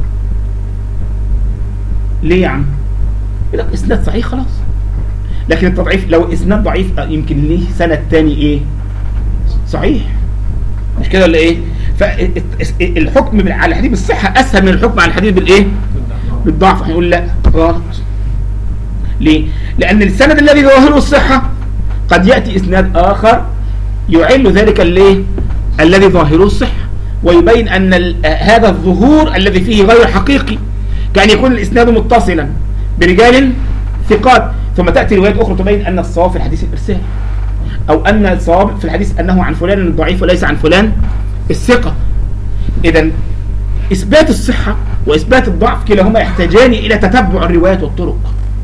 ليه يا عم؟ يقول لك إسناد صحيح خلاص، لكن التضعيف لو إسناد ضعيف يمكن ليه سند تاني إيه؟ صحيح، مش كده ولا إيه؟ فالحكم على الحديث بالصحة أسهل من الحكم على الحديث بالإيه؟ بالضعف. هنقول لا غلط. ليه؟ لأن السند الذي ظاهره الصحة قد يأتي إسناد آخر يعل ذلك الليه الذي ظاهره الصحة، ويبين أن هذا الظهور الذي فيه غير حقيقي، كأن يكون الإسناد متصلا برجال ثقات، ثم تأتي روايات أخرى تبين أن الصواب في الحديث الإرسال، أو أن الصواب في الحديث أنه عن فلان الضعيف وليس عن فلان الثقة. إذا إثبات الصحة وإثبات الضعف كلاهما يحتاجان إلى تتبع الروايات والطرق،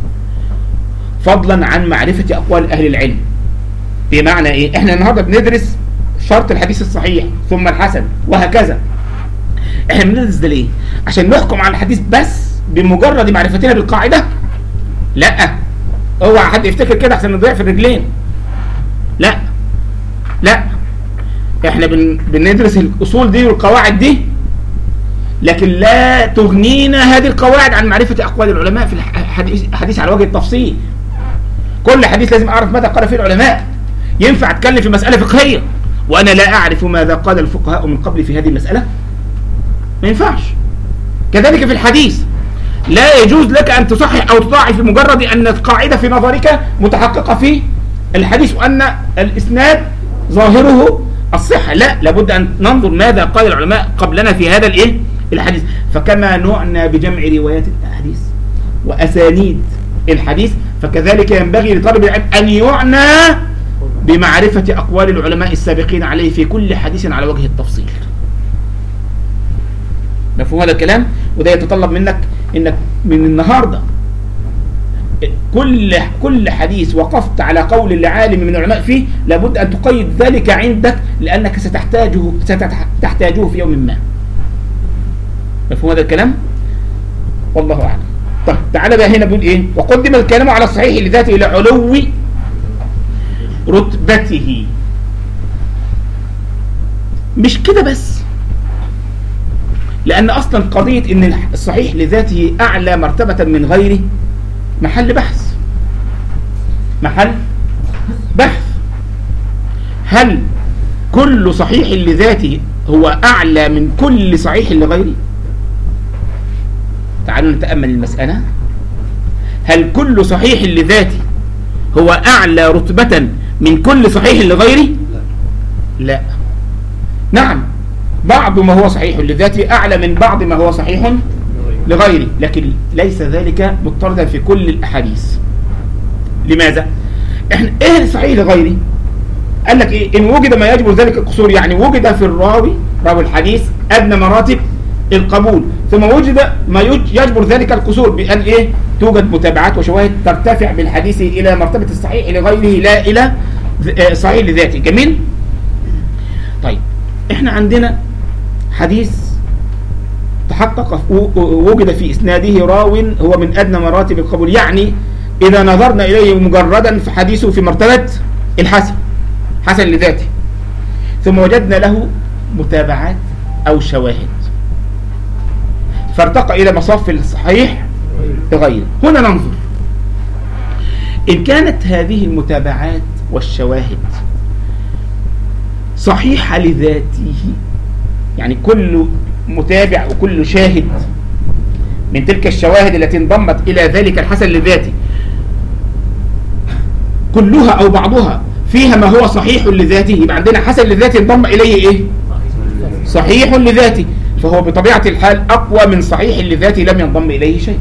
فضلا عن معرفة أقوال أهل العلم. بمعنى إيه؟ إحنا النهاردة بندرس شرط الحديث الصحيح ثم الحسن وهكذا. إحنا بندرس ده ليه؟ عشان نحكم على الحديث بس بمجرد معرفتنا بالقاعدة؟ لا، اوعى حد يفتكر كده عشان نضيع في الرجلين. لا لا، احنا بن... بندرس الاصول دي والقواعد دي، لكن لا تغنينا هذه القواعد عن معرفة اقوال العلماء في الحديث حديث على وجه التفصيل. كل حديث لازم اعرف ماذا قال فيه العلماء. ينفع اتكلم في مسألة فقهية وانا لا اعرف ماذا قال الفقهاء من قبل في هذه المسألة؟ ما ينفعش. كذلك في الحديث لا يجوز لك أن تصحح أو تضاعف بمجرد أن القاعدة في نظرك متحققة في الحديث وأن الإسناد ظاهره الصحة. لا، لابد أن ننظر ماذا قال العلماء قبلنا في هذا الإيه الحديث. فكما نعنى بجمع روايات الحديث وأسانيد الحديث، فكذلك ينبغي لطالب العلم أن يعنى بمعرفة أقوال العلماء السابقين عليه في كل حديث على وجه التفصيل. مفهوم هذا الكلام؟ وده يتطلب منك انك من النهارده كل كل حديث وقفت على قول لعالم من العلماء فيه لابد ان تقيد ذلك عندك، لانك ستحتاجه ستحتاجه في يوم ما. مفهوم هذا الكلام؟ والله اعلم. طيب تعالى بقى هنا بيقول ايه؟ وقدم الكلام على الصحيح لذاته الى علو رتبته. مش كده بس، لأن أصلا قضية أن الصحيح لذاته أعلى مرتبة من غيره محل بحث محل بحث هل كل صحيح لذاته هو أعلى من كل صحيح لغيره؟ تعالوا نتأمل المسألة. هل كل صحيح لذاته هو أعلى رتبة من كل صحيح لغيره؟ لا. نعم، بعض ما هو صحيح لذاته أعلى من بعض ما هو صحيح لغيره، لكن ليس ذلك مضطردا في كل الأحاديث. لماذا؟ إحنا إيه صحيح لغيره؟ قال لك إيه؟ إن وجد ما يجبر ذلك القصور، يعني وجد في الراوي راوي الحديث أدنى مراتب القبول، ثم وجد ما يجبر ذلك القصور بأن إيه؟ توجد متابعات وشواهد ترتفع بالحديث إلى مرتبة الصحيح لغيره لا إلى صحيح لذاته. جميل؟ طيب إحنا عندنا حديث تحقق وجد في إسناده راو هو من أدنى مراتب القبول، يعني إذا نظرنا إليه مجردا في حديثه في مرتبة الحسن حسن لذاته، ثم وجدنا له متابعات أو شواهد فارتقى إلى مصاف الصحيح لغيره. هنا ننظر إن كانت هذه المتابعات والشواهد صحيحة لذاته، يعني كل متابع وكل شاهد من تلك الشواهد التي انضمت إلى ذلك الحسن لذاته كلها أو بعضها فيها ما هو صحيح لذاته، يبقى عندنا حسن لذاته انضم إليه إيه؟ صحيح لذاته، فهو بطبيعة الحال أقوى من صحيح لذاته لم ينضم إليه شيء.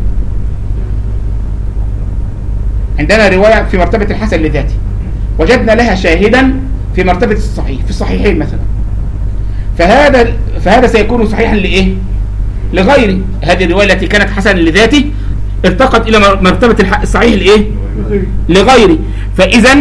عندنا رواية في مرتبة الحسن لذاته وجدنا لها شاهدا في مرتبة الصحيح في الصحيحين مثلا، فهذا فهذا سيكون صحيحا لإيه؟ لغيره. هذه الرواية التي كانت حسن لذاته ارتقت إلى مرتبة الصحيح لإيه؟ لغيره. فإذا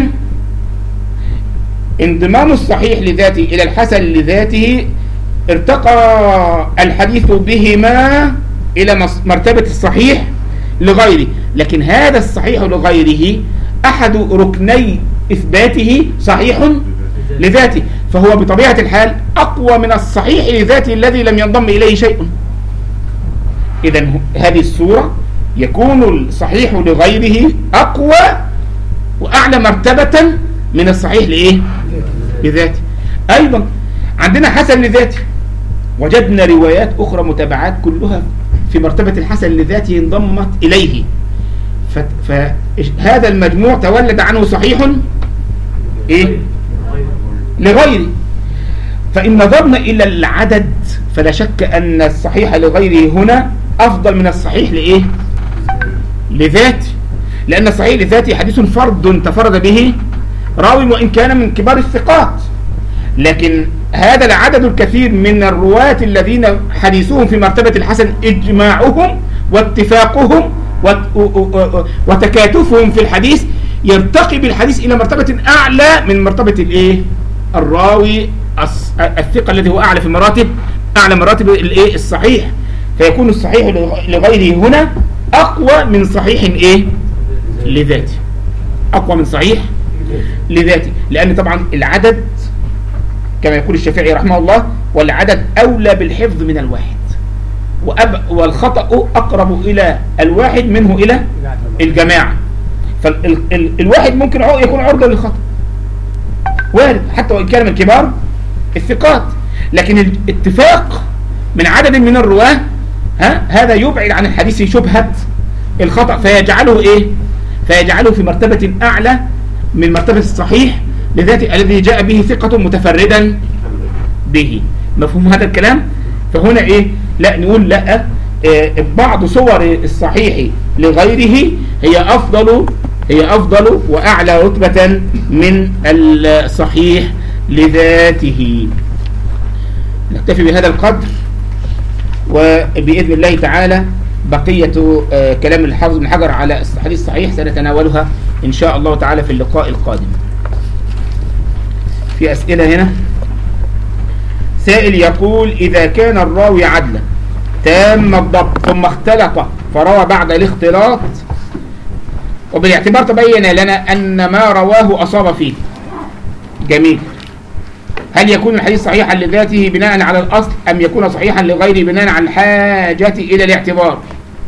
انضمام الصحيح لذاته إلى الحسن لذاته ارتقى الحديث بهما إلى مرتبة الصحيح لغيره، لكن هذا الصحيح لغيره أحد ركني إثباته صحيح لذاته، فهو بطبيعة الحال أقوى من الصحيح لذاته الذي لم ينضم إليه شيء. إذن هذه الصورة يكون الصحيح لغيره أقوى وأعلى مرتبة من الصحيح لإيه؟ لذاته. أيضا عندنا حسن لذاته وجدنا روايات أخرى متابعات كلها في مرتبة الحسن لذاته انضمت إليه، فهذا المجموع تولد عنه صحيح إيه؟ لغيره. فإن نظرنا إلى العدد فلا شك أن الصحيح لغيره هنا أفضل من الصحيح لإيه؟ لذاته، لأن الصحيح لذاته حديث فرد تفرد به راوي وإن كان من كبار الثقات، لكن هذا العدد الكثير من الرواة الذين حديثهم في مرتبة الحسن إجماعهم واتفاقهم وتكاتفهم في الحديث يرتقي بالحديث إلى مرتبة أعلى من مرتبة الإيه؟ الراوي الثقة الذي هو أعلى في مراتب أعلى مراتب الإيه؟ الصحيح، فيكون الصحيح لغيره هنا أقوى من صحيح إيه؟ لذاته، أقوى من صحيح لذاته، لأن طبعا العدد كما يقول الشافعي رحمه الله والعدد أولى بالحفظ من الواحد، والخطأ أقرب إلى الواحد منه إلى الجماعة، فالواحد ممكن يكون عرضة للخطأ وارد حتى وإن كان من كبار الثقات، لكن الاتفاق من عدد من الرواه ها هذا يبعد عن الحديث شبهة الخطأ، فيجعله إيه؟ فيجعله في مرتبة أعلى من مرتبة الصحيح لذاته الذي جاء به ثقة متفردا به. مفهوم هذا الكلام؟ فهنا إيه؟ لا نقول لا إيه بعض صور الصحيح لغيره هي أفضل هي أفضل وأعلى رتبة من الصحيح لذاته. نكتفي بهذا القدر، وبإذن الله تعالى بقية كلام الحافظ بن حجر على الحديث الصحيح سنتناولها إن شاء الله تعالى في اللقاء القادم. في أسئلة هنا. سائل يقول: إذا كان الراوي عدلا تام الضبط ثم اختلط فروى بعد الاختلاط وبالاعتبار تبين لنا أن ما رواه أصاب فيه، جميل، هل يكون الحديث صحيحا لذاته بناء على الأصل أم يكون صحيحا لغيره بناء على الحاجة إلى الاعتبار؟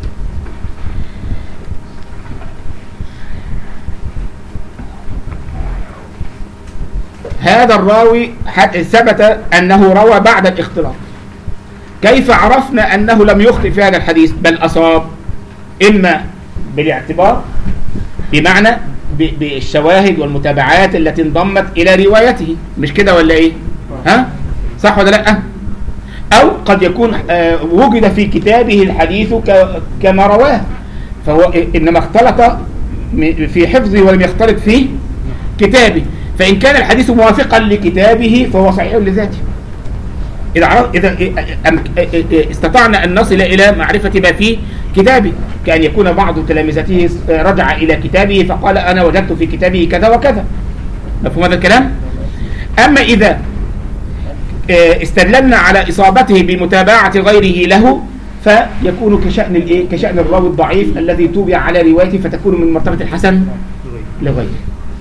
هذا الراوي ثبت أنه روى بعد الاختلاط، كيف عرفنا أنه لم يخطئ في هذا الحديث بل أصاب؟ إما بالاعتبار بمعنى بالشواهد والمتابعات التي انضمت إلى روايته، مش كده ولا إيه؟ ها؟ صح ولا لأ؟ أو قد يكون آه وجد في كتابه الحديث كما رواه، فهو إنما اختلط في حفظه ولم يختلط في كتابه، فإن كان الحديث موافقا لكتابه فهو صحيح لذاته. إذا إذا استطعنا أن نصل إلى معرفة ما في كتابه، كأن يكون بعض تلامذته رجع إلى كتابه فقال أنا وجدت في كتابه كذا وكذا. مفهوم هذا الكلام؟ أما إذا استدللنا على إصابته بمتابعة غيره له فيكون كشأن الإيه؟ كشأن الراوي الضعيف الذي توبع على روايته فتكون من مرتبة الحسن لغيره.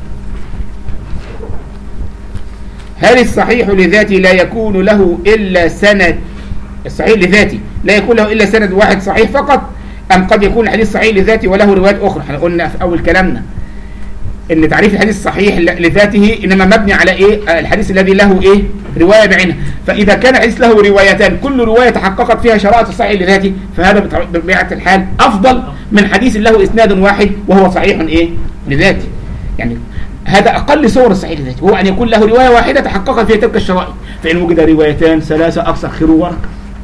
هل الصحيح لذاته لا يكون له إلا سند الصحيح لذاته لا يكون له إلا سند واحد صحيح فقط، أم قد يكون الحديث صحيح لذاته وله روايات أخرى؟ احنا قلنا في أول كلامنا إن تعريف الحديث صحيح لذاته إنما مبني على إيه؟ الحديث الذي له إيه؟ رواية بعينها، فإذا كان الحديث له روايتان كل رواية تحققت فيها شرائط الصحيح لذاته فهذا بطبيعة الحال أفضل من حديث له إسناد واحد وهو صحيح إيه؟ لذاته. يعني هذا أقل صور الصحيح الذاتي، هو أن يكون له رواية واحدة تحقق فيها تلك الشرائط، فإن وجد روايتان ثلاثة أكثر خير وبركة.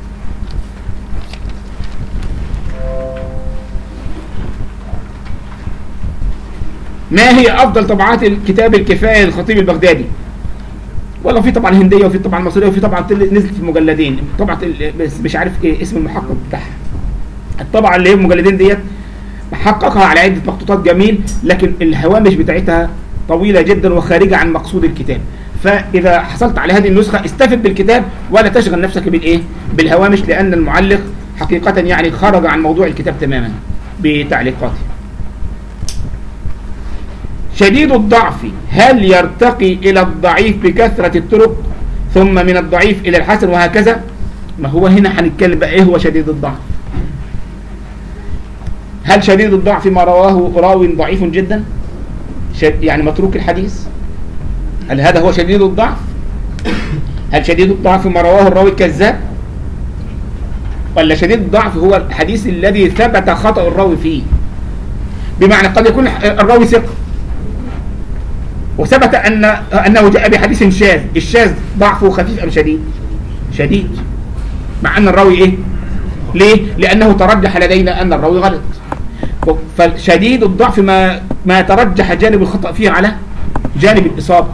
ما هي أفضل طبعات الكتاب الكفاية للخطيب البغدادي؟ والله في طبعا هندية وفي طبعا مصرية وفي طبعا نزلت في مجلدين، طبعا بس مش عارف ايه اسم المحقق بتاعها. الطبعة اللي هي المجلدين ديت محققها على عدة مخطوطات جميل، لكن الهوامش بتاعتها طويلة جدا وخارجة عن مقصود الكتاب، فإذا حصلت على هذه النسخة استفد بالكتاب ولا تشغل نفسك بالإيه؟ بالهوامش، لأن المعلق حقيقة يعني خرج عن موضوع الكتاب تماما بتعليقاته. شديد الضعف هل يرتقي إلى الضعيف بكثرة الطرق ثم من الضعيف إلى الحسن وهكذا؟ ما هو هنا هنتكلم بقى إيه هو شديد الضعف. هل شديد الضعف ما رواه راو ضعيف جدا يعني متروك الحديث؟ هل هذا هو شديد الضعف؟ هل شديد الضعف ما رواه الراوي الكذاب؟ ولا شديد الضعف هو الحديث الذي ثبت خطأ الراوي فيه؟ بمعنى قد يكون الراوي ثقة وثبت أن أنه جاء بحديث شاذ، الشاذ ضعفه خفيف أم شديد؟ شديد، مع أن الراوي إيه؟ ليه؟ لأنه ترجح لدينا أن الراوي غلط. فشديد الضعف ما ما ترجح جانب الخطأ فيه على جانب الإصابة.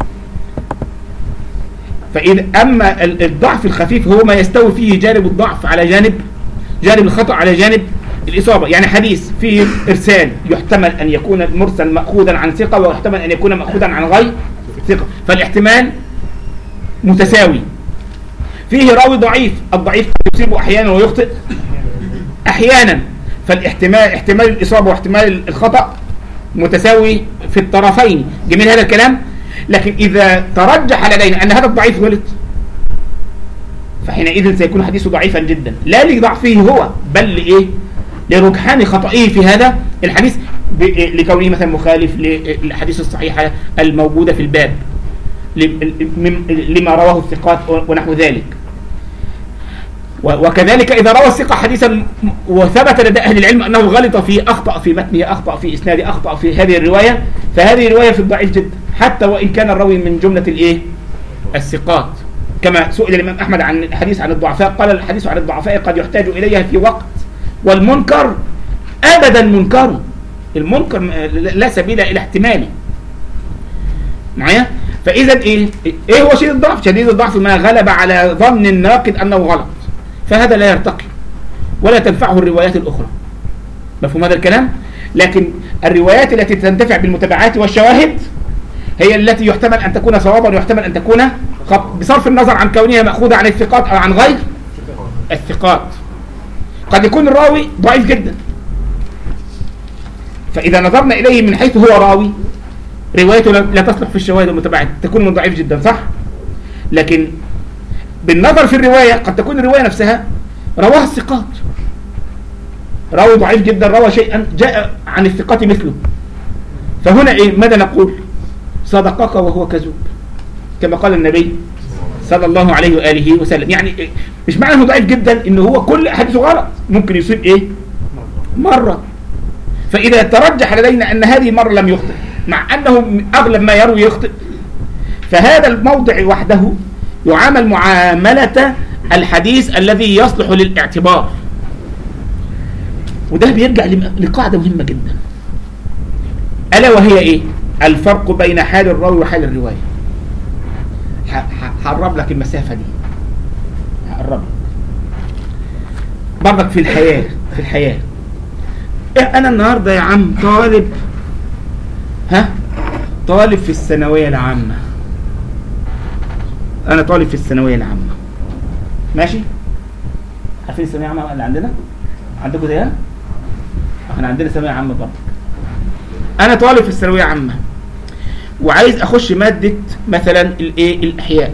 فإذا أما الضعف الخفيف هو ما يستوي فيه جانب الضعف على جانب جانب الخطأ على جانب الإصابة. يعني حديث فيه إرسال يحتمل أن يكون المرسل مأخوذا عن ثقة ويحتمل أن يكون مأخوذا عن غير ثقة، فالاحتمال متساوي. فيه راوي ضعيف، الضعيف يصيب أحيانا ويخطئ أحيانا، فالاحتمال احتمال الإصابة واحتمال الخطأ متساوي في الطرفين. جميل هذا الكلام. لكن إذا ترجح لدينا أن هذا الضعيف غلط فحينئذ سيكون حديثه ضعيفا جدا، لا لضعفه هو بل لإيه؟ لرجحان خطئه في هذا الحديث لكونه مثلا مخالف للحديث الصحيحة الموجودة في الباب لما رواه الثقات ونحو ذلك. وكذلك إذا روى الثقة حديثا وثبت لدى أهل العلم أنه غلط فيه، أخطأ في متنه، أخطأ في إسناده، أخطأ في هذه الرواية، فهذه الرواية في الضعيف جدا حتى وإن كان الراوي من جملة الإيه؟ الثقات. كما سئل الإمام أحمد عن الحديث عن الضعفاء قال الحديث عن الضعفاء قد يحتاج إليها في وقت، والمنكر أبدا منكر، المنكر لا سبيل إلى احتماله معايا. فإذا إيه؟ إيه هو شديد الضعف؟ شديد الضعف ما غلب على ظن الناقد أنه غلط، فهذا لا يرتقي ولا تنفعه الروايات الأخرى. مفهوم هذا الكلام؟ لكن الروايات التي تنتفع بالمتابعات والشواهد هي التي يحتمل أن تكون صوابا ويحتمل أن تكون خطأ، بصرف النظر عن كونها مأخوذة عن الثقات أو عن غير الثقات. قد يكون الراوي ضعيف جدا، فإذا نظرنا إليه من حيث هو راوي روايته لا تصلح في الشواهد والمتابعات تكون من ضعيف جدا، صح؟ لكن بالنظر في الرواية قد تكون الرواية نفسها رواها الثقات، راوي ضعيف جدا روى شيئا جاء عن الثقات مثله، فهنا إيه؟ ماذا نقول؟ صدقك وهو كذوب، كما قال النبي صلى الله عليه وآله وسلم. يعني إيه؟ مش معنى أنه ضعيف جدا إنه هو كل حديثه غلط، ممكن يصيب إيه؟ مرة. فإذا ترجح لدينا أن هذه مرة لم يخطئ مع أنه أغلب ما يروي يخطئ، فهذا الموضع وحده يعامل معاملة الحديث الذي يصلح للاعتبار. وده بيرجع لقاعدة مهمة جدا، ألا وهي إيه؟ الفرق بين حال الراوي وحال الرواية. هقرب لك المسافة دي، هقرب لك برضك في الحياة في الحياة أنا النهاردة يا عم طالب، ها طالب في الثانوية العامة، أنا طالب في الثانوية العامة، ماشي؟ عارفين الثانوية العامة اللي عندنا؟ عندكم زيها؟ احنا عندنا ثانوية عامة برضه. أنا طالب في الثانوية العامة وعايز أخش مادة مثلا الإيه؟ الأحياء،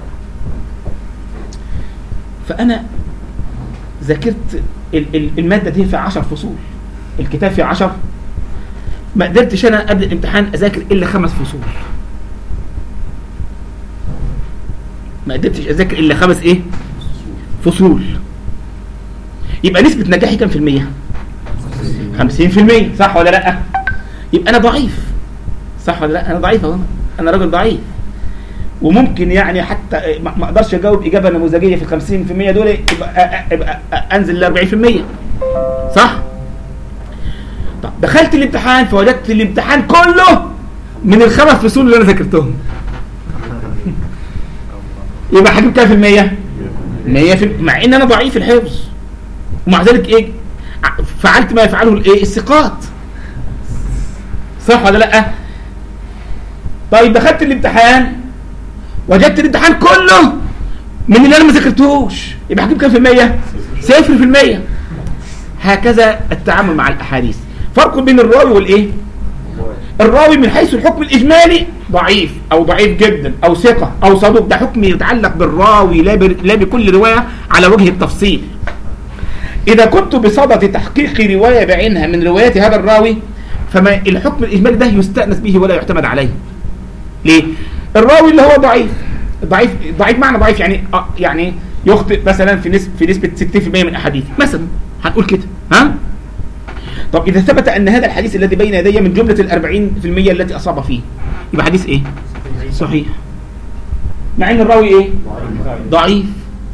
فأنا ذاكرت المادة دي في عشر فصول، الكتاب في عشر، ما قدرتش أنا قبل الامتحان أذاكر إلا خمس فصول، ما قدرتش أذاكر إلا خمس إيه؟ فصول. يبقى نسبة نجاحي كم في المية؟ خمسين في المية، صح ولا لأ؟ يبقى أنا ضعيف، صح ولا لا؟ انا ضعيف اهو، انا راجل ضعيف، وممكن يعني حتى ما اقدرش اجاوب اجابه نموذجيه في خمسين في المية دول، يبقى, يبقى انزل ل أربعين في المية. صح؟ طب دخلت الامتحان فوجدت الامتحان كله من الخمس فصول اللي انا ذاكرتهم، يبقى هجيب كام في المية؟ مية في المية، مع ان انا ضعيف الحفظ، ومع ذلك ايه؟ فعلت ما يفعله الايه؟ الثقات. صح ولا لا؟ طيب دخلت الامتحان وجدت الامتحان كله من اللي انا ما ذاكرتوش، يبقى هجيب كام في المية؟ صفر في المية. هكذا التعامل مع الاحاديث. فرق بين الراوي والايه؟ الراوي من حيث الحكم الاجمالي ضعيف او ضعيف جدا او ثقه او صدوق، ده حكم يتعلق بالراوي لا لا بكل روايه على وجه التفصيل. اذا كنت بصدد تحقيق روايه بعينها من روايات هذا الراوي، فما الحكم الاجمالي ده يستأنس به ولا يعتمد عليه. ليه؟ الراوي اللي هو ضعيف ضعيف ضعيف معنى ضعيف يعني آه يعني يخطئ مثلا في نسبه في نسبه ستين في المية من احاديث مثلا، هنقول كده. ها؟ طب اذا ثبت ان هذا الحديث الذي بين يدي من جمله الأربعين في المية التي اصاب فيه، يبقى حديث ايه؟ صحيح، مع ان الراوي ايه؟ ضعيف.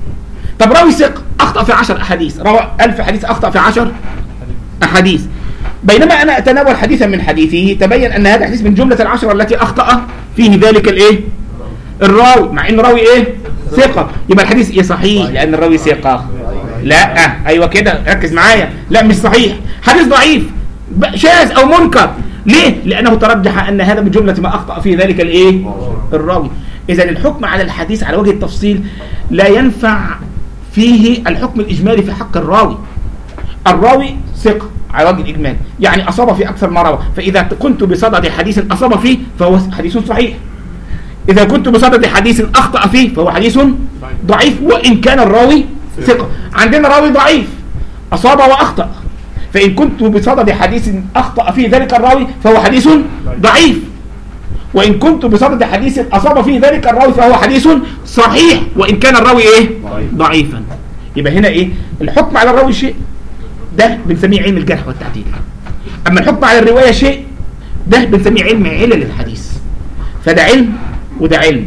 طب راوي ثقه اخطا في عشر احاديث، روى ألف حديث اخطا في عشر احاديث، بينما انا اتناول حديثا من حديثه تبين ان هذا الحديث من جمله العشره التي اخطا فيه ذلك الايه؟ الراوي، مع ان الراوي ايه؟ ثقه، يبقى الحديث ايه؟ صحيح لان الراوي ثقه. لا ايوه كده، ركز معايا، لا مش صحيح، حديث ضعيف شاذ او منكر. ليه؟ لانه ترجح ان هذا من جمله ما اخطا فيه ذلك الايه؟ الراوي. اذا الحكم على الحديث على وجه التفصيل لا ينفع فيه الحكم الاجمالي في حق الراوي. الراوي ثقه على وجه الاجمال، يعني اصاب في اكثر ما روى، فاذا كنت بصدد حديث اصاب فيه فهو حديث صحيح. اذا كنت بصدد حديث اخطا فيه فهو حديث ضعيف وان كان الراوي ثقه. عندنا راوي ضعيف اصاب واخطا، فان كنت بصدد حديث اخطا فيه ذلك الراوي فهو حديث ضعيف، وان كنت بصدد حديث اصاب فيه ذلك الراوي فهو حديث صحيح وان كان الراوي ايه؟ ضعيفا. يبقى هنا ايه؟ الحكم على الراوي شيء، ده بنسميه علم الجرح والتعديل. اما الحكم على الروايه شيء، ده بنسميه علم علل الحديث. فده علم وده علم.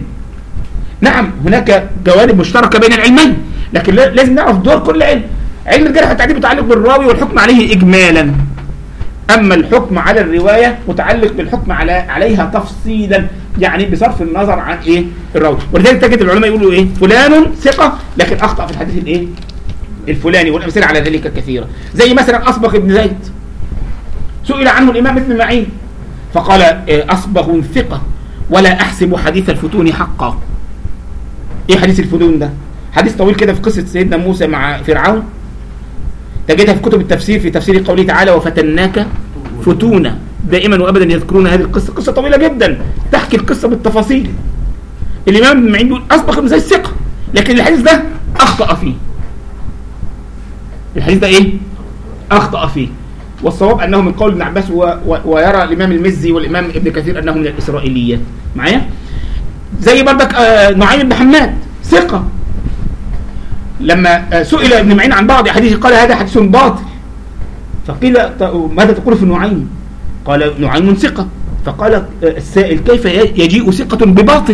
نعم هناك جوانب مشتركه بين العلمين، لكن لازم نعرف دور كل علم. علم الجرح والتعديل متعلق بالراوي والحكم عليه اجمالا، اما الحكم على الروايه متعلق بالحكم على عليها تفصيلا، يعني بصرف النظر عن ايه؟ الراوي. ولذلك تجد العلماء يقولوا ايه؟ فلان ثقه لكن اخطا في الحديث الايه؟ الفلاني، والامثله على ذلك كثيره. زي مثلا اصبغ ابن زيد، سئل عنه الامام ابن معين فقال اصبغ ثقه ولا احسب حديث الفتون حقا. ايه حديث الفتون ده؟ حديث طويل كده في قصه سيدنا موسى مع فرعون، تجدها في كتب التفسير في تفسير قوله تعالى وفتناك فتونا، دائما وابدا يذكرون هذه القصه، قصه طويله جدا تحكي القصه بالتفاصيل. الامام ابن معين بيقول اصبغ ابن زيد ثقه لكن الحديث ده اخطا فيه. الحديث ده ايه؟ اخطا فيه. والصواب انه من قول ابن عباس و... و... ويرى الامام المزي والامام ابن كثير انه من الاسرائيليات. معايا؟ زي بردك آه نعيم بن حماد ثقه، لما آه سئل ابن معين عن بعض احاديثه قال هذا حديث باطل، فقيل ماذا تقول في نعيم؟ قال نعيم ثقه، فقال آه السائل كيف يجيء ثقه بباطل؟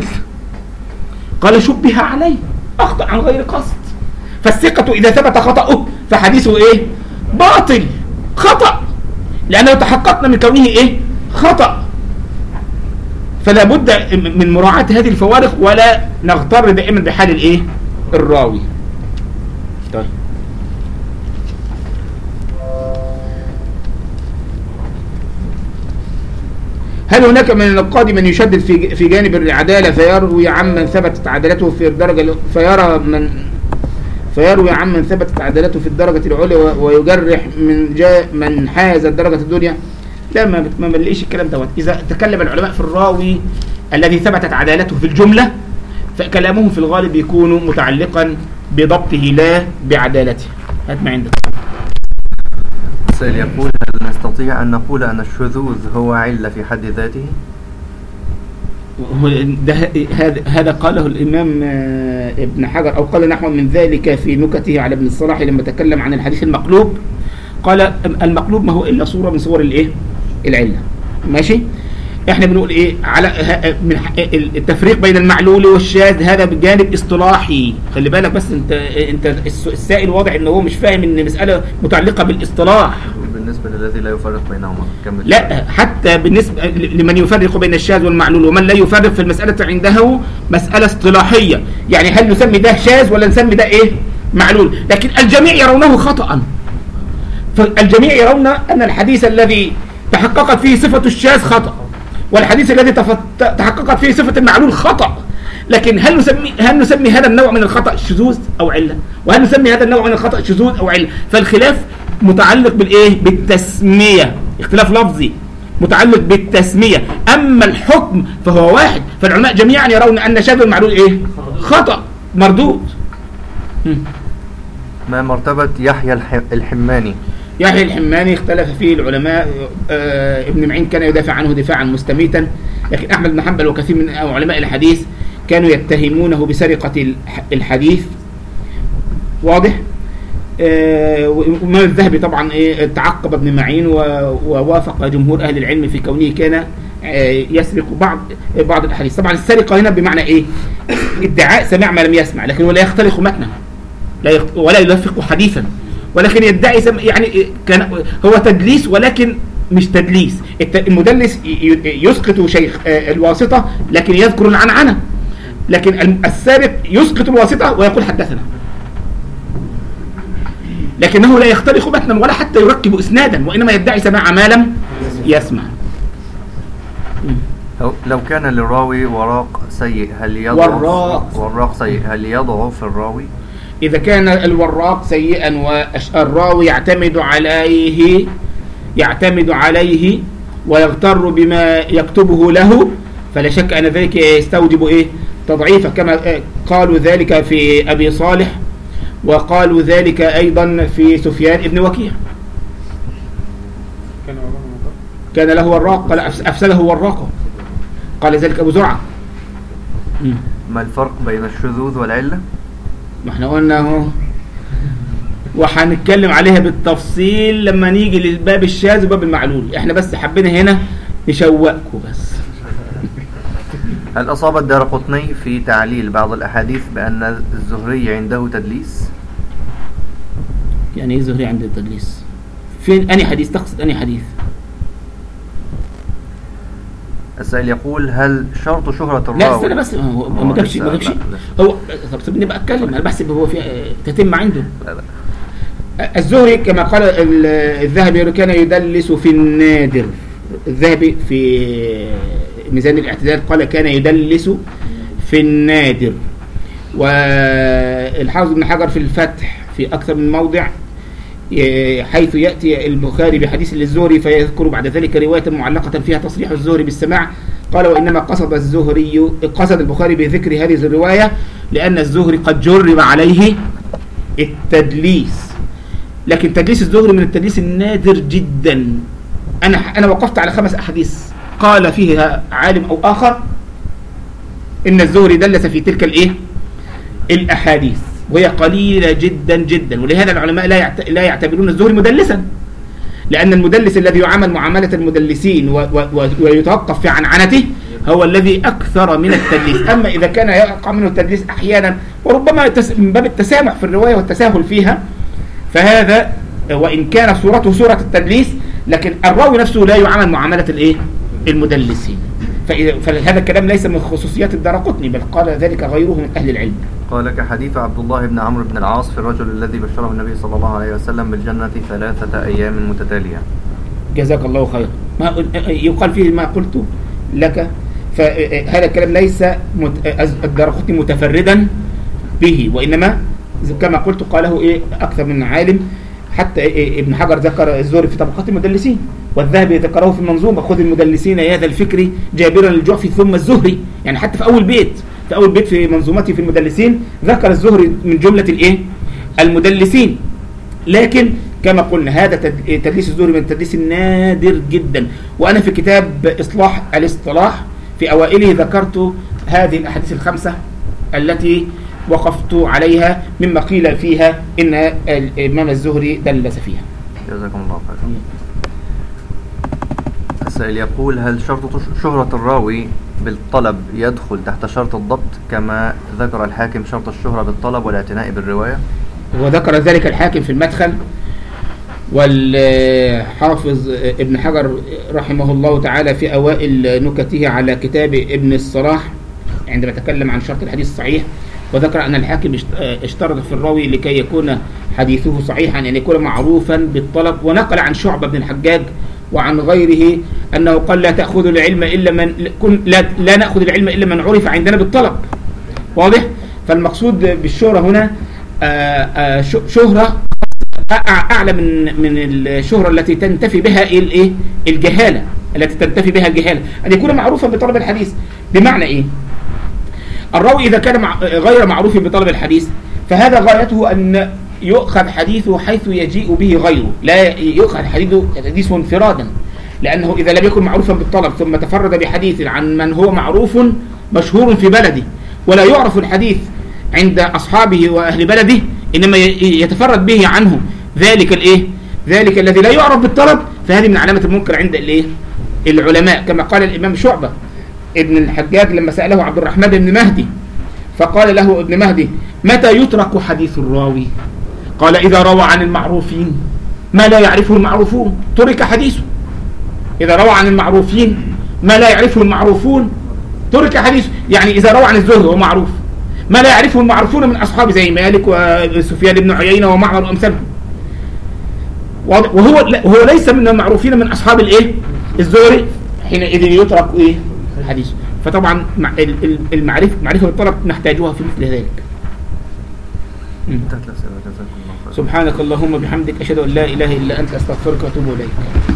قال شبه عليه، اخطا عن غير قصد. فالثقه اذا ثبت خطأه فحديثه ايه؟ باطل، خطأ، لأنه تحققنا من كونه ايه؟ خطأ. فلا بد من مراعاة هذه الفوارق ولا نغتر دائما بحال الايه؟ الراوي. طيب هل هناك من النقاد من يشدد في في جانب العدالة فيروي عمن ثبتت عدالته في الدرجة فيرى من فيروي عمن ثبتت عدالته في الدرجة العليا ويجرح من جاء من حاز الدرجة الدنيا؟ لا، ما ما بنلاقيش الكلام دوت. إذا تكلم العلماء في الراوي الذي ثبتت عدالته في الجملة فكلامهم في الغالب يكون متعلقا بضبطه لا بعدالته. هات ما عندك. السائل يقول هل نستطيع أن نقول أن الشذوذ هو علة في حد ذاته؟ هذا هذا قاله الإمام ابن حجر أو قال نحو من ذلك في نكته على ابن الصلاح لما تكلم عن الحديث المقلوب. قال المقلوب ما هو إلا صورة من صور الإيه؟ العلة. ماشي. احنا بنقول ايه على من التفريق بين المعلول والشاذ، هذا بجانب اصطلاحي. خلي بالك بس، انت انت السائل واضح ان هو مش فاهم ان مساله متعلقه بالاصطلاح. بالنسبه للذي لا يفرق بينهما كمل. لا، حتى بالنسبه لمن يفرق بين الشاذ والمعلول ومن لا يفرق، في المساله عنده مساله اصطلاحيه، يعني هل نسمي ده شاذ ولا نسمي ده ايه معلول. لكن الجميع يرونه خطأ، فالجميع يرون ان الحديث الذي تحققت فيه صفه الشاذ خطأ، والحديث الذي تحققت فيه صفة المعلول خطأ. لكن هل نسمي هل نسمي هذا النوع من الخطأ شذوذ أو علة؟ وهل نسمي هذا النوع من الخطأ شذوذ أو علة؟ فالخلاف متعلق بالإيه؟ بالتسمية، اختلاف لفظي متعلق بالتسمية. أما الحكم فهو واحد، فالعلماء جميعا يرون أن شاذ المعلول إيه؟ خطأ مردود. ما مرتبة يحيى الحماني؟ يحيى الحماني اختلف فيه العلماء. آه ابن معين كان يدافع عنه دفاعا مستميتا، لكن أحمد بن حنبل وكثير من علماء الحديث كانوا يتهمونه بسرقة الحديث. واضح. آه وما الذهبي طبعا ايه تعقب ابن معين ووافق جمهور أهل العلم في كونه كان آه يسرق بعض بعض الحديث. طبعا السرقة هنا بمعنى ايه؟ ادعاء سمع ما لم يسمع، لكن ولا يختلق متنا ولا يلفق حديثا، ولكن يدعي سم... يعني كان هو تدليس، ولكن مش تدليس. المدلس يسقط شيخ الواسطة لكن يذكر العنعنة، لكن السابق يسقط الواسطة ويقول حدثنا، لكنه لا يختلق متنا ولا حتى يركب إسنادا، وإنما يدعي سماع ما لم يسمع. لو كان للراوي وراق سيء هل يضعف وراق وراق سيء هل يضعف الراوي؟ إذا كان الوراق سيئا والراوي يعتمد عليه يعتمد عليه ويغتر بما يكتبه له، فلا شك أن ذلك يستوجب إيه؟ تضعيفه، كما قالوا ذلك في أبي صالح، وقالوا ذلك أيضا في سفيان ابن وكيع. كان له وراق قال أفسده وراقه، قال ذلك أبو زرعة. ما الفرق بين الشذوذ والعلة؟ ما احنا قلنا اهو، وهنتكلم عليها بالتفصيل لما نيجي للباب الشاذ وباب المعلول. احنا بس حبينا هنا نشوقكم بس. هل أصاب الدارقطني في تعليل بعض الأحاديث بأن الزهري عنده تدليس؟ يعني ايه الزهري عنده تدليس؟ فين أني حديث تقصد أني حديث؟ السائل يقول هل شرط شهرة الراوي؟ لا استنى بس، هو ما جابش ما جابش هو. طب سيبني بقى اتكلم، انا بحسب هو في تتم عنده. لا لا. الزهري كما قال الذهبي كان يدلس في النادر. الذهبي في ميزان الاعتدال قال كان يدلس في النادر، والحافظ ابن حجر في الفتح في أكثر من موضع حيث يأتي البخاري بحديث للزهري فيذكر بعد ذلك رواية معلقة فيها تصريح الزهري بالسماع، قال وإنما قصد الزهري قصد البخاري بذكر هذه الرواية لأن الزهري قد جرب عليه التدليس، لكن تدليس الزهري من التدليس النادر جدا. أنا أنا وقفت على خمس أحاديث قال فيها عالم أو آخر إن الزهري دلس في تلك الإيه الأحاديث، وهي قليلة جدا جدا. ولهذا العلماء لا لا يعتبرون الزهري مدلسا، لأن المدلس الذي يعامل معاملة المدلسين ويتوقف في عنعنته هو الذي أكثر من التدليس. أما إذا كان يقع منه التدليس أحيانا وربما من باب التسامح في الرواية والتساهل فيها، فهذا وإن كان صورته صورة التدليس، لكن الراوي نفسه لا يعامل معاملة الإيه المدلسين. فهذا الكلام ليس من خصوصيات الدارقطني، بل قال ذلك غيره من أهل العلم. قال كحديث عبد الله بن عمرو بن العاص في الرجل الذي بشره النبي صلى الله عليه وسلم بالجنة ثلاثة أيام متتالية. جزاك الله خير. ما يقال فيه ما قلت لك، فهذا الكلام ليس الدارقطني متفردا به، وإنما كما قلت قاله إيه أكثر من عالم. حتى إيه ابن حجر ذكر الزهري في طبقات المدلسين، والذهبي ذكره في المنظومة خذ المدلسين يا ذا الفكر جابرا للجعفي ثم الزهري. يعني حتى في أول بيت في أول بيت في منظومته في المدلسين ذكر الزهري من جملة الإيه المدلسين. لكن كما قلنا هذا تدليس الزهري من التدليس النادر جدا. وأنا في كتاب إصلاح الاصطلاح في أوائله ذكرت هذه الأحاديث الخمسة التي وقفت عليها مما قيل فيها إن الإمام الزهري دلس فيها. جزاكم الله خيرا. السائل يقول: هل شرط شهرة الراوي بالطلب يدخل تحت شرط الضبط كما ذكر الحاكم شرط الشهرة بالطلب والاعتناء بالرواية؟ وذكر ذلك الحاكم في المدخل، والحافظ ابن حجر رحمه الله تعالى في أوائل نكته على كتاب ابن الصلاح عندما تكلم عن شرط الحديث الصحيح، وذكر أن الحاكم اشترط في الراوي لكي يكون حديثه صحيحا أن يكون معروفا بالطلب. ونقل عن شعبة بن الحجاج وعن غيره أنه قال: لا تأخذ العلم إلا من لا, لا نأخذ العلم إلا من عرف عندنا بالطلب. واضح؟ فالمقصود بالشهرة هنا شهرة أعلى من من الشهرة التي تنتفي بها الإيه؟ الجهالة، التي تنتفي بها الجهالة، أن يكون معروفا بطلب الحديث. بمعنى إيه؟ الراوي إذا كان غير معروف بطلب الحديث فهذا غايته أن يؤخذ حديثه حيث يجيء به غيره، لا يؤخذ حديثه حديثه انفرادا، لأنه إذا لم يكن معروفا بالطلب ثم تفرد بحديث عن من هو معروف مشهور في بلده ولا يعرف الحديث عند أصحابه وأهل بلده، إنما يتفرد به عنه ذلك الإيه؟ ذلك الذي لا يعرف بالطلب، فهذه من علامة المنكر عند الإيه؟ العلماء، كما قال الإمام شعبة ابن الحجاج لما سأله عبد الرحمن بن مهدي فقال له ابن مهدي: متى يترك حديث الراوي؟ قال: إذا روى عن المعروفين ما لا يعرفه المعروفون ترك حديثه. إذا روى عن المعروفين ما لا يعرفه المعروفون ترك حديثه، يعني إذا روى عن الزهري هو معروف ما لا يعرفه المعروفون من أصحاب زي مالك وسفيان بن عيينة ومعمر وأمثالهم، وهو وهو ليس من المعروفين من أصحاب الإيه؟ الزهري، حينئذ يترك إيه؟ الحديث. فطبعا المعرفة معرفة الطلب نحتاجها في مثل ذلك. سبحانك اللهم بحمدك أشهد أن لا إله إلا أنت أستغفرك وأتوب إليك.